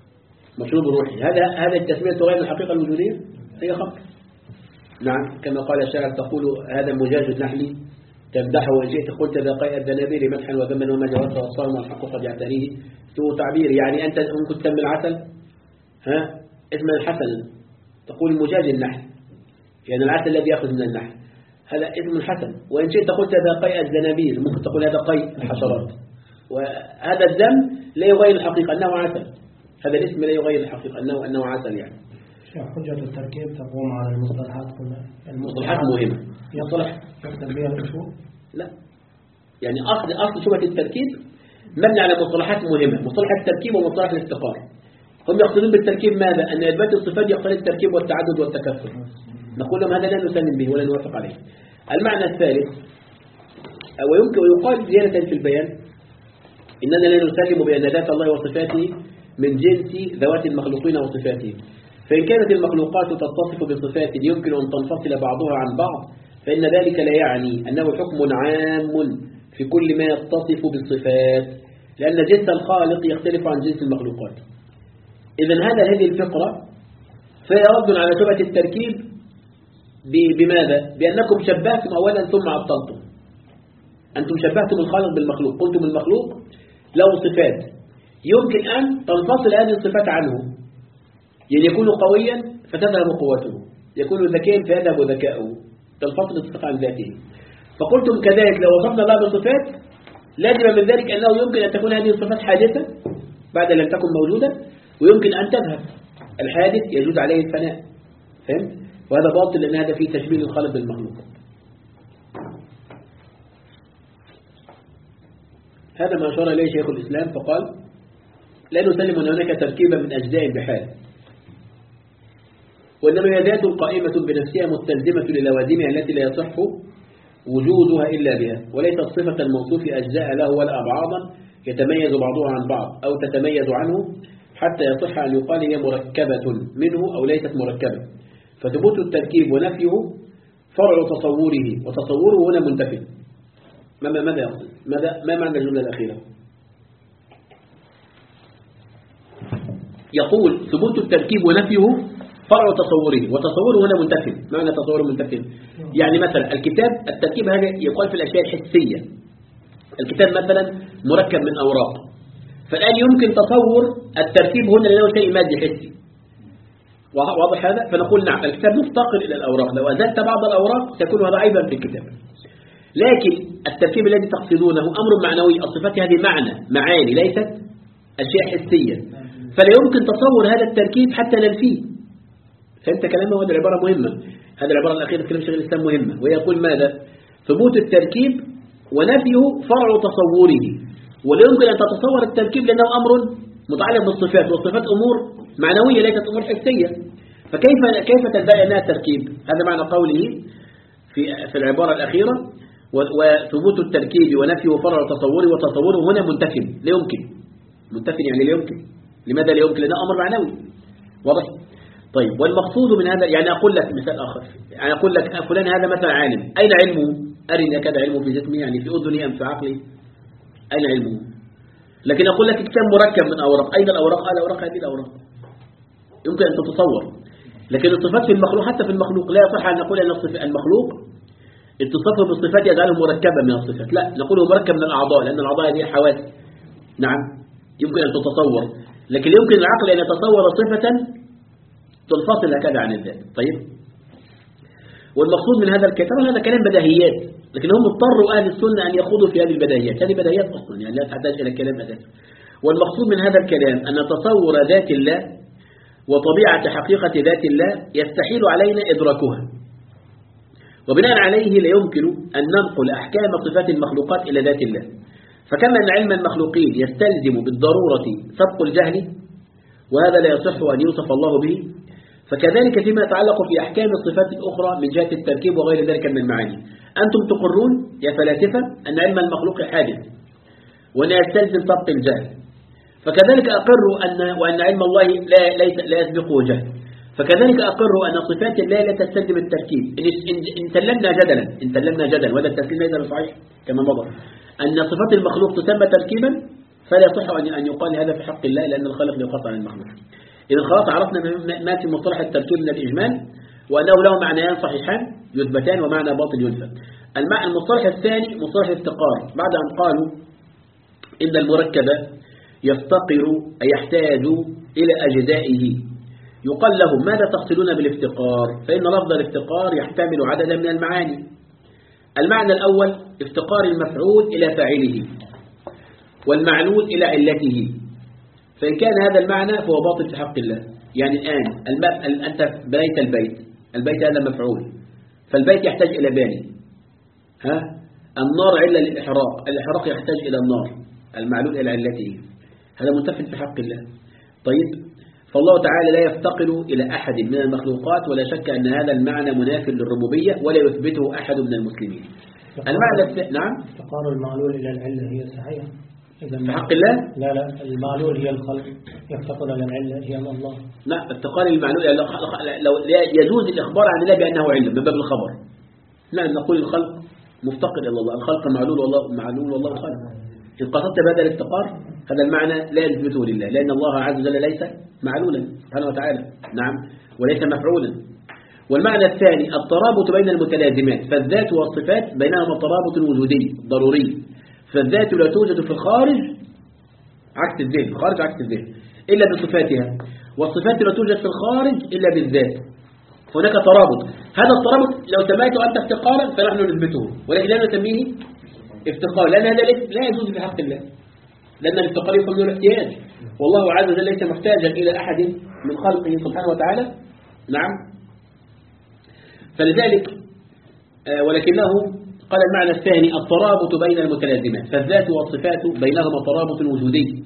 مشروب روحي. هذا هذا التسمية تغير الحقيقة الوجودية؟ هي خمر. نعم كما قال الشاعر تقول هذا مجاج نحلي تمدحه وإن شئت قلت ذا قيء الذنابير مدحا وذما وما جوزت والصارم والحق قد يعتريه سوء تعبير. يعني أنت ممكن تسمي العسل ها اسم الحسن تقول مجاج النحل يعني العسل الذي يأخذ من النحل هذا اسم حسن. وإن شئت قلت ذا قيء الذنابير ممكن تقول هذا قيء الحشرات. وهذا الدم لا يغير الحقيقة أنه عسل. هذا الاسم لا يغير الحقيقة أنه أنه عسل. يعني حجة التركيب تقوم على المصطلحات كلها. المصطلحات مهمة. يصلح يكتب بها الأصول؟ لا يعني أصل أصل شبهة التركيب مبني على مصطلحات مهمة. مصطلح التركيب ومصطلح الافتقار. هم يقصدون بالتركيب ماذا؟ أن إثبات الصفات يقتضي التركيب والتعدد والتكثر. نقول لهم هذا لا نسلم به ولا نوافق عليه. المعنى الثالث ويمكن ويقال زيادة في البيان إننا لا نسلم بأن ذات الله وصفاته من جنس ذوات المخلوقين وصفاتهم. فإن كانت المخلوقات تتصف بصفات يمكن أن تنفصل بعضها عن بعض فإن ذلك لا يعني أنه حكم عام في كل ما يتصف بالصفات لأن جنس الخالق يختلف عن جنس المخلوقات. إذن هذا هذه الفقرة فهي رد على شبهة التركيب بماذا؟ بأنكم شبهتم أولا ثم عطلتم. أنتم شبهتم الخالق بالمخلوق قلتم المخلوق له صفات يمكن أن تنفصل هذه الصفات عنه. يعني يكون قويا فتذهب قوته يكون ذكيا فيذهب ذكاؤه تنفصل الصفات عن ذاته. فقلتم كذلك لو وصفنا الله بصفات لازم من ذلك أنه يمكن أن تكون هذه الصفات حادثة بعد لم تكن موجودة ويمكن أن تذهب. الحادث يجوز عليه الفناء. فهمت؟ وهذا باطل لأن هذا فيه تشبيه الخالق بالمخلوق. هذا ما أشار إليه شيخ الإسلام فقال لا نسلم أن هناك تركيبا من أجزاء بحال وإنما هي ذات قائمة بنفسها مستلزمة للوازمها التي لا يصح وجودها إلا بها وليست صفة الموصوف أجزاء له ولا أبعاضا يتميز بعضها عن بعض أو تتميز عنه حتى يصح أن يقال هي مركبة منه أو ليست مركبة. فثبوت التركيب ونفيه فرع تصوره وتصوره هنا منتفي. ماذا يقصد؟ ماذا ما معنى الجملة الأخيرة؟ يقول ثبوت التركيب ونفيه فرع تصوره وتصوره هنا منتفي. معنى تصوره منتفي يعني مثلا الكتاب التركيب هذا يقال في الأشياء الحسية. الكتاب مثلا مركب من أوراق فالآن يمكن تصور التركيب هنا لأنه شيء مادي حسي. واضح هذا؟ فنقول نعم الكتاب مفتقر إلى الأوراق لو أزلت بعض الأوراق تكون هذا عيبا في الكتاب. لكن التركيب الذي تقصدونه أمر معنوي الصفات هذه معنى معاني ليست أشياء حسية فلا يمكن تصور هذا التركيب حتى ننفيه. فهمت كلامه؟ وهذه العبارة مهمة. هذه العبارة الأخيرة في كلام شيخ الإسلام مهمة وهي يقول ماذا؟ ثبوت التركيب ونفيه فرع تصوره ولا يمكن أن تتصور التركيب لأنه أمر متعلق بالصفات والصفات أمور معنوية ليست أمور حسية. فكيف كيف تدعي أنها تركيب؟ هذا معنى قوله في في العبارة الأخيرة وثبوت التركيب ونفيه فرع تصوره وتصوره هنا منتفي. لا يمكن. منتفي يعني لا يمكن. لماذا لا يمكن؟ لأنه أمر معنوي. واضح؟ طيب والمقصود من هذا يعني أقول لك مثال آخر يعني أقول لك فلان هذا مثلا عالم أين علمه؟ أرني كذا علمه في جسمي يعني في أذني أم في عقلي؟ أين علمه؟ لكن أقول لك كتاب مركب من أوراق أين الأوراق؟ آه الأوراق هذه الأوراق يمكن أن تتصور. لكن الصفات في المخلوق حتى في المخلوق لا يصح أن نقول أن المخلوق اتصفه بالصفات يجعله مركبا من الصفات. لا نقوله مركب من الأعضاء لأن الأعضاء هذه حواس. نعم يمكن أن تتصور لكن يمكن العقل أن يتصور صفة تنفصل هكذا عن الذات. طيب والمقصود من هذا الكلام هذا كلام بديهيات لكن هم اضطروا أهل السنة أن يخوضوا في هذه البديهيات. هذه بديهيات أصلا يعني لا تحتاج إلى كلام أساسا. والمقصود من هذا الكلام أن تصور ذات الله وطبيعة حقيقة ذات الله يستحيل علينا إدراكها وبناء عليه لا يمكن أن ننقل أحكام صفات المخلوقات إلى ذات الله. فكما أن علم المخلوقين يستلزم بالضرورة سبق الجهل وهذا لا يصح أن يوصف الله به فكذلك فيما يتعلق في أحكام الصفات الأخرى من جهة التركيب وغير ذلك من المعاني. أنتم تقرون يا فلاسفة أن علم المخلوق حادث وأن يستلزم سبق الجهل فكذلك أقروا أن وأن علم الله لا ليس لا يسبقه جهل فكذلك أقروا أن صفات الله لا تستلزم التركيب. إن سلمنا جدلا إن سلمنا جدلا وهذا التسليم ليس صحيح كما مضى أن صفات المخلوق تسمى تركيبا فلا يصح أن يقال هذا في حق الله لأن الخالق يقاس عن المخلوق. إذا خلاص عرفنا ما في مصطلح الترتيب من الإجمال، وأنه له معنيان صحيحان يثبتان ومعنى باطل ينفى. المصطلح الثاني مصطلح الافتقار، بعد أن قالوا إن المركب يفتقر أي يحتاج إلى أجزائه، يقال لهم ماذا تقصدون بالافتقار؟ فإن لفظ الافتقار يحتمل عددا من المعاني. المعنى الأول افتقار المفعول إلى فاعله والمعلول إلى علته، فإن كان هذا المعنى فهو باطل في حق الله. يعني الآن الم... أنت بنيت البيت، البيت هذا مفعول، فالبيت يحتاج إلى باني، ها؟ النار علة للإحراق، الإحراق يحتاج إلى النار، المعلول إلى علته، هذا منتفل في حق الله. طيب، فالله تعالى لا يفتقر إلى أحد من المخلوقات، ولا شك أن هذا المعنى مناف للربوبية ولا يثبته أحد من المسلمين. المعنى الثاني، نعم، افتقار المعلول إلى العلة هي صحيحة في حق الله؟ لا لا، المعلول هي الخلق، يفتقر إلى العلة هي الله. لا، افتقار المعلول إلى لو يجوز الإخبار عن الله بأنه علة من باب الخبر. نعم، نقول الخلق مفتقر إلى الله، الخلق معلول والله معلول والله خلق. إن قصدت بهذا الافتقار هذا المعنى لا يثبته لله، لأن الله عز وجل ليس معلولا سبحانه وتعالى، نعم، وليس مفعولا. والمعنى الثاني الترابط بين المتلازمات، فالذات والصفات بينهما ترابط وجودي ضروري، فالذات لا توجد في الخارج عكس الذهن، الخارج عكس الذهن إلا بصفاتها، والصفات لا توجد في الخارج إلا بالذات. هناك ترابط، هذا الترابط لو سميته أنت افتقارا فنحن نثبته، ولكن لا نسميه افتقار، لأن هذا لا يجوز في حق الله، لأن الافتقار يكون له احتياج، والله عز وجل ليس محتاجا إلى أحد من خلقه سبحانه وتعالى، نعم. فلذلك آه ولكنه قال المعنى الثاني الترابط بين المتلازمات، فالذات والصفات بينهما ترابط وجودي،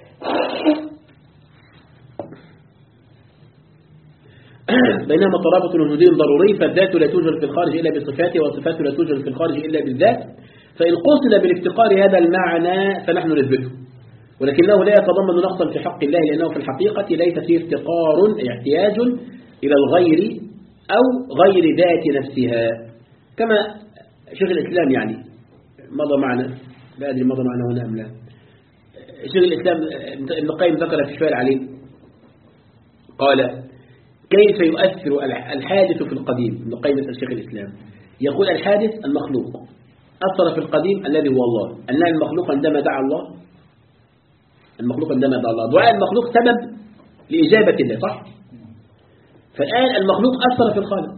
بينهما ترابط وجودي ضروري، فالذات لا توجد في الخارج إلا بصفاته، والصفات لا توجد في الخارج إلا بالذات. فإن قصد بالافتقار هذا المعنى فنحن نثبته، ولكنه لا يتضمن نقصا في حق الله، لأنه في الحقيقة ليس فيه افتقار أي احتياج إلى الغير أو غير ذات نفسها، كما شيخ الإسلام يعني مضى معنا، لا أدري مضى معنا هنا أم لا. شيخ الإسلام ابن القيم ذكر في شفاء العليم قال كيف يؤثر الحادث في القديم. ابن القيم شيخ الإسلام يقول الحادث المخلوق أثر في القديم الذي هو الله، أن المخلوق عندما دعا الله، المخلوق عندما دعا الله، دعاء المخلوق سبب لإجابة الله، صح؟ فالآن المخلوق أثر في الخالق،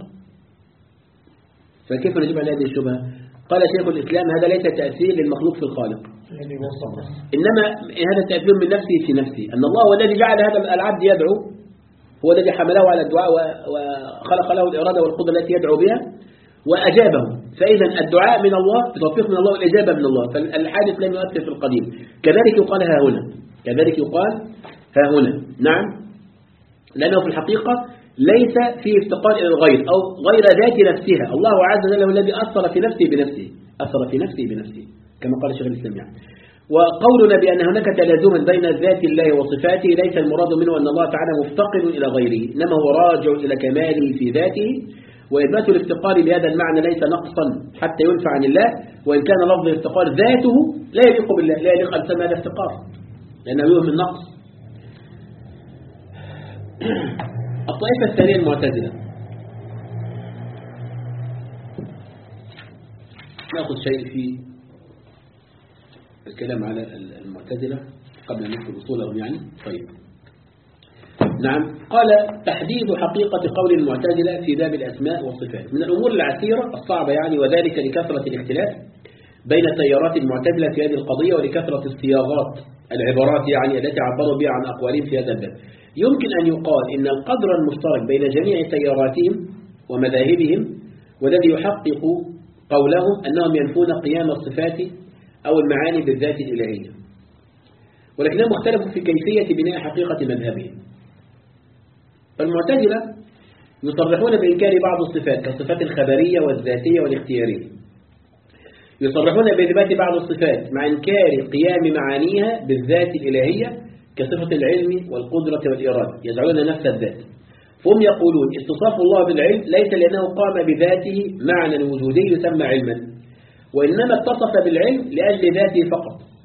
فكيف نجيب على هذه الشبهة؟ قال شيخ الإسلام هذا ليس تأثير للمخلوق في الخالق، إنما هذا تأثير من نفسه في نفسه، أن الله هو الذي جعل هذا العبد يدعو، هو الذي حمله على الدعاء وخلق له الإرادة والقدرة التي يدعو بها وأجابه. فإذا الدعاء من الله بتوفيق من الله والإجابة من الله، فالحادث لم يؤثر في القديم. كذلك يقال ها هنا، كذلك يقال ها هنا، نعم، لأنه في الحقيقة ليس فيه افتقار إلى الغير أو غير ذات نفسها، الله عز وجل هو الذي أثر في نفسه بنفسه، أثر في نفسه بنفسه كما قال شيخ الإسلام يعني. وقولنا بأن هناك تلازما بين ذات الله وصفاته ليس المراد منه أن الله تعالى مفتقر إلى غيره، إنما هو راجع إلى كماله في ذاته، وإثبات الافتقار بهذا المعنى ليس نقصا حتى ينفع عن الله، وإن كان لفظ الافتقار ذاته لا يليق بالله، لا يليق أن تسمى هذا افتقار لأنه يوهم النقص. الطائفة الثانية المعتزلة، نأخذ شيء في الكلام على المعتزلة قبل أن ندخل أصولهم يعني. طيب، نعم، قال تحديد حقيقة قول المعتزلة في باب الأسماء والصفات من الأمور العسيرة الصعبة يعني، وذلك لكثرة الاختلاف بين تيارات المعتزلة في هذه القضية، ولكثرة الصياغات العبارات يعني التي عبروا بها عن أقوالهم في هذا الباب. يمكن أن يقال إن القدر المشترك بين جميع تياراتهم ومذاهبهم والذي يحقق قولهم أنهم ينفون قيام الصفات أو المعاني بالذات الإلهية، ولكنهم اختلفوا في كيفية بناء حقيقة مذهبهم. فالمعتزلة يصرحون بإنكار بعض الصفات كالصفات الخبرية والذاتية والاختيارية، يصرحون بإثبات بعض الصفات مع إنكار قيام معانيها بالذات الإلهية كصفة العلم والقدرة والإرادة، يجعلون نفس الذات. فهم يقولون اتصاف الله بالعلم ليس لأنه قام بذاته معنى وجودي يسمى علما، وإنما اتصف بالعلم لأجل ذاته فقط،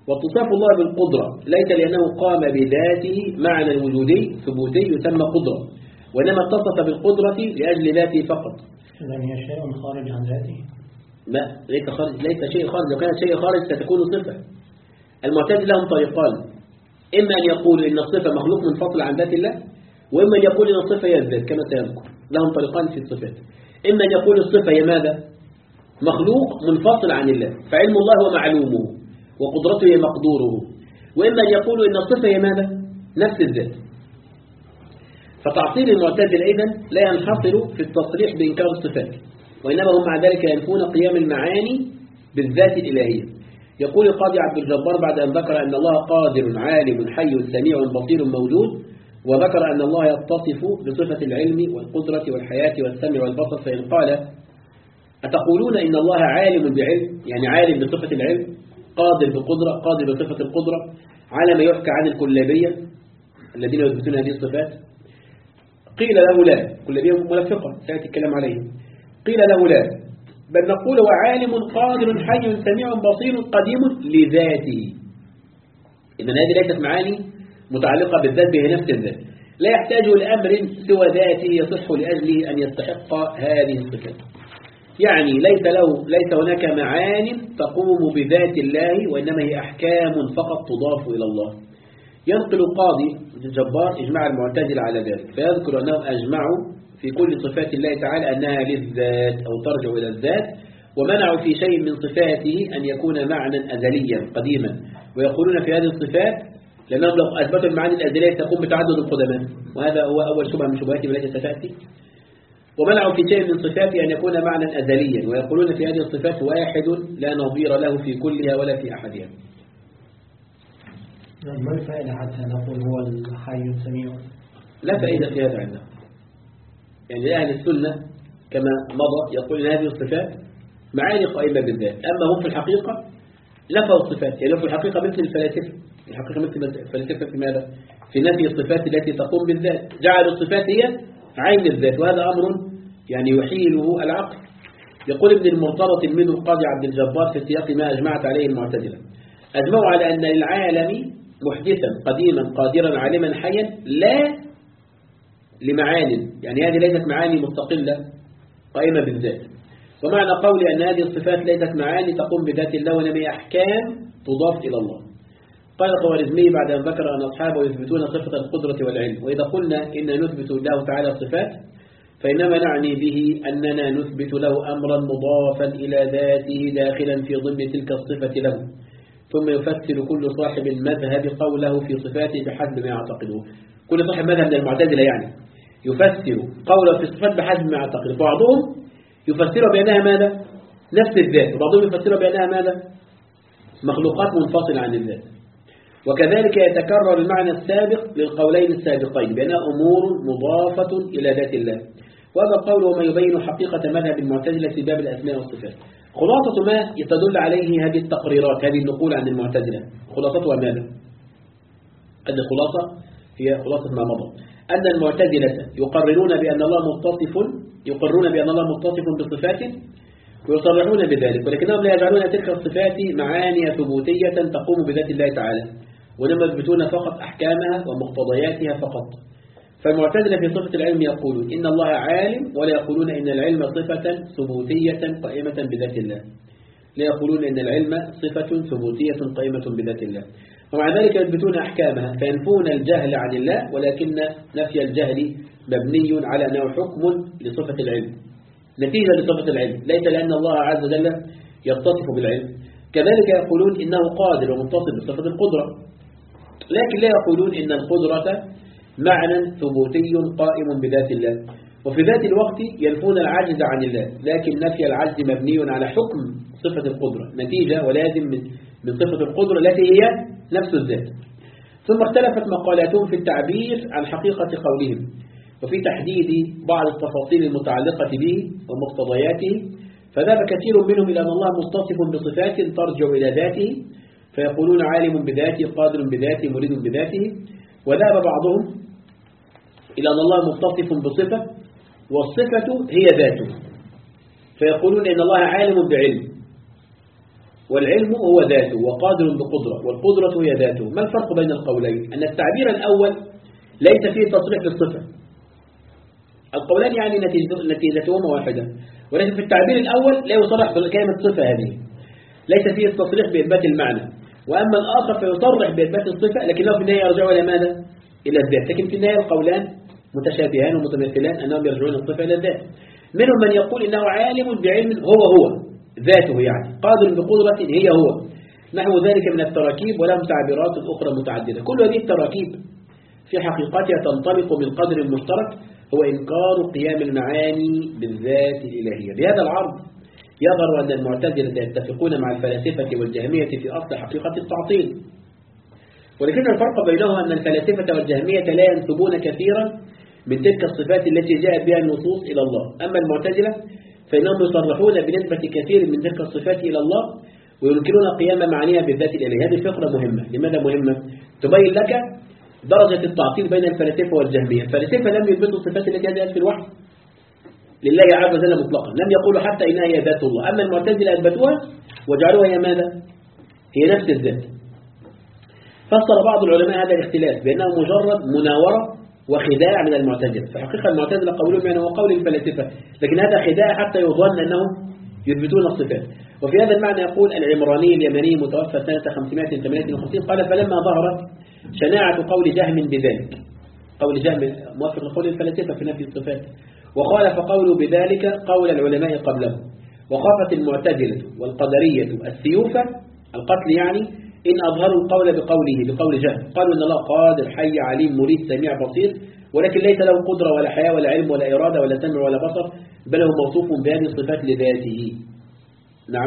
واتصاف الله بالقدرة ليس لأنه قام بذاته معنى الوجودي ثبوتي يسمى قدرة، وإنما اتصف بالقدرة لأجل ذاته فقط. إذن هي شيء خارج عن ذاته؟ لا، ليس خارج، ليس شيء خارج. لو كانت شيء خارج ستكون صفة. المعتزلة لهم طريقان، إما أن يقولوا إن الصفة مخلوق منفصل عن ذات الله، وإما أن يقول إن الصفة هي الذات كما سيذكر. لهم طريقان في الصفات، إما أن يقول الصفة هي ماذا؟ مخلوق منفصل عن الله، فعلم الله هو معلومه وقدرته هي مقدوره، وإما أن يقولوا إن الصفة هي ماذا؟ نفس الذات. فتعطيل المعتزلة إذن لا ينحصر في التصريح بإنكار الصفات، وإنما هم مع ذلك ينفون قيام المعاني بالذات الإلهية. يقول القاضي عبد الجبار بعد أن ذكر أن الله قادر عالم حي سميع بصير موجود، وذكر أن الله يتصف بصفة العلم والقدرة والحياة والسمع والبصر، فإن قال: أتقولون إن الله عالم بعلم، يعني عالم بصفة العلم، قادر بقدرة، قادر بصفة القدرة، على ما يحكى عن الكلابية الذين يثبتون هذه الصفات؟ قيل له لا. كلابية ملفقة سيأتي الكلام عليه. قيل له لا، بل نقول وعالم قادر حي سميع بصير قديم لذاته. إذن هذه ليست معاني متعلقة بالذات به نفس الذات، لا يحتاج لأمر سوى ذاته يصح لأجله أن يستحق هذه الصفات. يعني ليس له ليس هناك معان تقوم بذات الله، وإنما هي أحكام فقط تضاف إلى الله. ينقل القاضي الجبار إجماع المعتزلة على ذلك، فيذكر أنهم أجمعوا في كل صفات الله تعالى أنها للذات أو ترجع إلى الذات، ومنعوا في شيء من صفاته أن يكون معنى أزليا قديما، ويقولون في هذه الصفات لأنهم لو أثبتوا المعاني الأزلية تقوم بتعدد القدماء، وهذا هو أول شبهة من شبهات التي ستأتي. ومنعوا في شيء من صفاته أن يكون معنى أزليا، ويقولون في هذه الصفات واحد لا نظير له في كلها ولا في أحدها. ما الفائدة حتى نقول هو الحي السميع؟ لا فائدة في هذا عندنا. يعني أهل السنة كما مضى يقول ان هذه الصفات معاني قائمة بالذات، أما هم في الحقيقة نفوا الصفات. يعني في الحقيقة مثل الفلاسفة، في الحقيقة مثل الفلاسفة في ماذا؟ في نفي الصفات التي تقوم بالذات، جعلوا الصفات هي عين الذات، وهذا أمر يعني يحيله العقل. يقول ابن المرتضى تلميذ القاضي عبد الجبار في سياق ما أجمعت عليه المعتزلة: أجمعوا على أن للعالم محدثا قديما قادرا عالما حيا لا لمعان، يعني هذه ليست معاني مستقلة قائمة بالذات. ومعنى قولي أن هذه الصفات ليست معاني تقوم بذات الله، وإنما هي أحكام تضاف إلى الله. قال الخوارزمي بعد أن ذكر أن أصحابه يثبتون صفة القدرة والعلم: وإذا قلنا إن نثبت له تعالى صفات فإنما نعني به أننا نثبت له أمرا مضافا إلى ذاته داخلا في ضمن تلك الصفة له، ثم يفسر كل صاحب المذهب قوله في صفاته بحسب ما يعتقده. كل صاحب مذهب من المعتزلة يعني يفسر قوله في الصفات بحسب ما يعتقده. بعضهم يفسر بأنها ماذا؟ نفس الذات، وبعضهم يفسر بأنها ماذا؟ مخلوقات منفصلة عن الذات. وكذلك يتكرر المعنى السابق للقولين السابقين بأنها أمور مضافة إلى ذات الله. وهذا القول هو ما يبين حقيقة مذهب المعتزلة في باب الأسماء والصفات. خلاصة ما يتدل عليه هذه التقريرات، هذه النقول عن المعتزلة، خلاصتها ماذا؟ أن الخلاصة هي خلاصة ما مضى، أن المعتزلة يقررون بأن الله متصف يقررون بأن الله متصف بصفاته ويصرحون بذلك، ولكنهم لا يجعلون تلك الصفات معاني ثبوتية تقوم بذات الله تعالى، وإنما يثبتون فقط أحكامها ومقتضياتها فقط. فالمعتزلة في صفة العلم يقولون إن الله عالم، ولا يقولون إن العلم صفة ثبوتية قائمة بذات الله، لا يقولون إن العلم صفة ثبوتية قائمة بذات الله، ومع ذلك يثبتون أحكامها، فينفون الجهل عن الله، ولكن نفي الجهل مبني على أنه حكم لصفة العلم، نتيجة لصفة العلم، ليس لأن الله عز وجل يتصف بالعلم. كذلك يقولون إنه قادر ومتصف بصفة القدرة، لكن لا يقولون إن القدرة معنى ثبوتي قائم بذات الله، وفي ذات الوقت ينفون العجز عن الله، لكن نفي العجز مبني على حكم صفة القدرة، نتيجة ولازم من صفة القدرة التي هي نفس الذات. ثم اختلفت مقالاتهم في التعبير عن حقيقة قولهم، وفي تحديد بعض التفاصيل المتعلقة به ومقتضياته، فذهب كثير منهم إلى أن الله متصف بصفات ترجع إلى ذاته، فيقولون عالم بذاته قادر بذاته مريد بذاته. وذهب بعضهم إلى أن الله متصف بصفة والصفة هي ذاته، فيقولون إن الله عالم بعلم، والعلم هو ذاته وقادر بقدرة والقدرة هي ذاته. ما الفرق بين القولين؟ أن التعبير الأول ليس فيه تصريح بالصفة، القولان يعني نتيجتهما واحدة، ولكن في التعبير الأول لا يصرح بكلمة صفة هذه، ليس فيه التصريح بإثبات المعنى. وأما الآخر فيصرح بإثبات الصفة لكنه في النهاية يرجع إلى ماذا؟ إلى الذات. لكن في النهاية القولان متشابهان ومتماثلان أنهم يرجعون الصفة إلى الذات. منهم من يقول إنه عالم بعلم هو هو ذاته، يعني قادر بقدرة هي هو، نحو ذلك من التراكيب، ولهم تعبيرات أخرى متعددة. كل هذه التراكيب في حقيقتها تنطلق من قدر مشترك هو إنكار قيام المعاني بالذات الإلهية. بهذا العرض يظهر أن المعتزلة يتفقون مع الفلاسفة والجهمية في أصل حقيقة التعطيل، ولكن الفرق بينهم أن الفلاسفة والجهمية لا ينسبون كثيرا من تلك الصفات التي جاءت بها النصوص إلى الله، أما المعتزلة فإنهم يصرحون بنسبة كثير من تلك الصفات إلى الله وينكرون قيام معانيها بالذات الإلهية. هذه فكرة مهمة. لماذا مهمة؟ تبين لك درجة التعطيل بين الفلاسفة والجهمية. الفلاسفة لم يثبتوا الصفات التي جاءت في الوحي لله عز وجل مطلقا، لم يقولوا حتى إنها هي ذات الله. أما المعتزلة أثبتوها وجعلوها هي ماذا؟ هي نفس الذات. فسر بعض العلماء هذا الاختلاف بأنه مجرد مناورة وخداع من المعتزلة. فحقيقة المعتزلة قولهم يعني هو قول الفلاسفة، لكن هذا خداع حتى يظن أنهم يثبتون الصفات. وفي هذا المعنى يقول العمراني اليمني متوفى سنة خمسمائة وثمانية وخمسين قال: فلما ظهرت شناعة قول جهم بذلك، قول جهم موافق لقول الفلاسفة في نفي الصفات، وخالف قوله بذلك قول العلماء قبله، وخافت المعتزلة والقدرية السيوف القتل يعني إن أظهروا القول بقوله بقول جهم، قالوا إن الله قادر حي عليم مريد سميع بصير، ولكن ليس له قدرة ولا حياة ولا علم ولا إرادة ولا سمع ولا بصر، بل هو موصوف بهذه الصفات لذاته. نعم.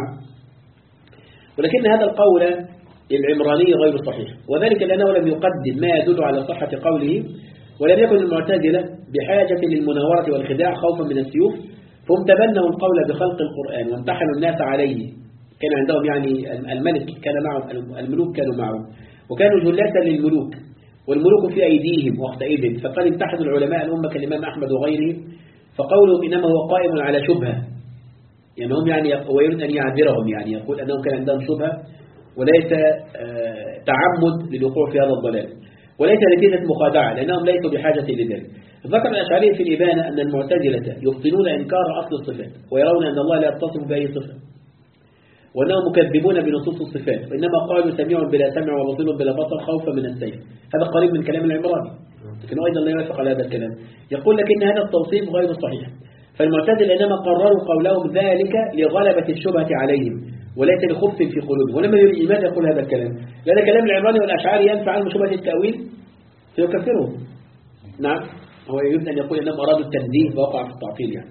ولكن هذا القول العمراني غير صحيح، وذلك لأنه لم يقدم ما يدل على صحة قوله، ولم يكن المعتزلة بحاجة للمناورة والخداع خوفا من السيوف، فهم تبنوا القول بخلق القرآن وامتحنوا الناس عليه. كان عندهم يعني الملك كان معهم، الملوك كانوا معهم، وكانوا جلاسا للملوك، والملوك في أيديهم وقتئذ، فقال امتحنوا العلماء الأمة كالإمام أحمد وغيره، فقولهم إنما هو قائم على شبهة، يعني هم يعني ويريد أن يعذرهم، يعني يقول أنهم كان عندهم شبهة وليس تعمد للوقوع في هذا الضلال، وليس نتيجة مخادعة لأنهم ليسوا بحاجة لذلك. ذكر الأشعري في الإبانة أن المعتزلة يبطلون إنكار أصل الصفات، ويرون أن الله لا يتصف بأي صفة، وأنهم مكذبون بنصوص الصفات، وإنما قالوا سميع بلا سمع وبصير بلا بصر خوفا من السيف. هذا قريب من كلام العمراني، لكن أيضا لا يوافق على هذا الكلام. يقول لك إن هذا التوصيف غير صحيح، فالمعتزلة إنما قرروا قولهم ذلك لغلبة الشبهة عليهم وليس لخبث في قلوبهم. ولما يريد لماذا يقول هذا الكلام؟ لأن كلام العمراني والأشعري ينفع عنه شبهة التأويل فيكفرهم. نعم، هو يريد أن يقول أنهم أرادوا التنزيه ووقع في التعطيل يعني.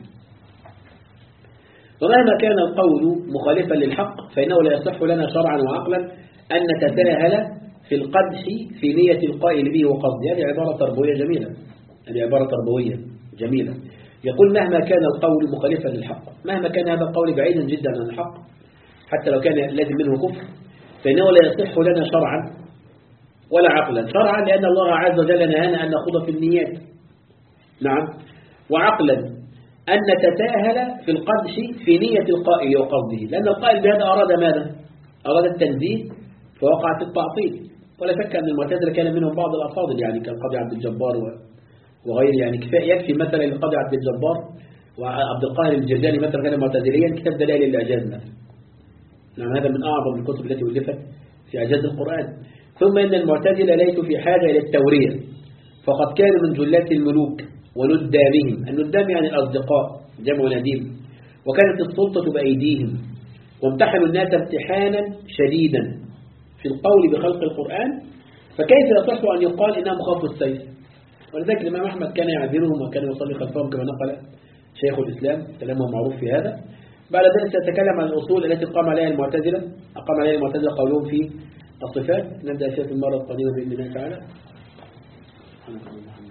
ومهما كان القول مخالفا للحق فإنه لا يصح لنا شرعا وعقلا أن نتساهل في القدح في نية القائل به وقصده. هذه عبارة تربوية جميلة، هذه عبارة تربوية جميلة. يقول مهما كان القول مخالفا للحق، مهما كان هذا القول بعيدا جدا عن الحق حتى لو كان لازم منه كفر، فإنه لا يصح لنا شرعا ولا عقلا. شرعا لأن الله عز وجل نهانا أن نخوض في النيات، نعم، وعقلا أن نتساهل في القدح في نية القائل وقصده، لأن القائل بهذا أراد ماذا؟ أراد التنزيه فوقع في التعطيل. ولا شك أن المعتزلة كان منهم بعض الأفاضل يعني كالقاضي عبد الجبار وغيره، يعني كفاية يكفي مثلا القاضي عبد الجبار وعبد القاهر الجرجاني مثلا كان معتزليا كتاب دلائل الإعجاز مثلا، نعم، هذا من أعظم الكتب التي ألفت في إعجاز القرآن. ثم إن المعتزلة ليسوا في حاجة إلى التورية، فقد كانوا من جلات الملوك وندامهم. الندام يعني الأصدقاء جمع نديم، وكانت السلطة بأيديهم، وامتحنوا الناس امتحانا شديدا في القول بخلق القرآن، فكيف يصح أن يقال إنهم خافوا السيف؟ ولذلك الإمام أحمد كان يعذرهم وكان يصلي خلفهم كما نقل شيخ الإسلام، كلامه معروف في هذا. بعد ذلك سأتكلم عن الأصول التي قام عليها المعتزلة أقام عليها المعتزلة قولهم في الصفات. نبدأ فيها في المرة القادمة بإذن الله تعالى.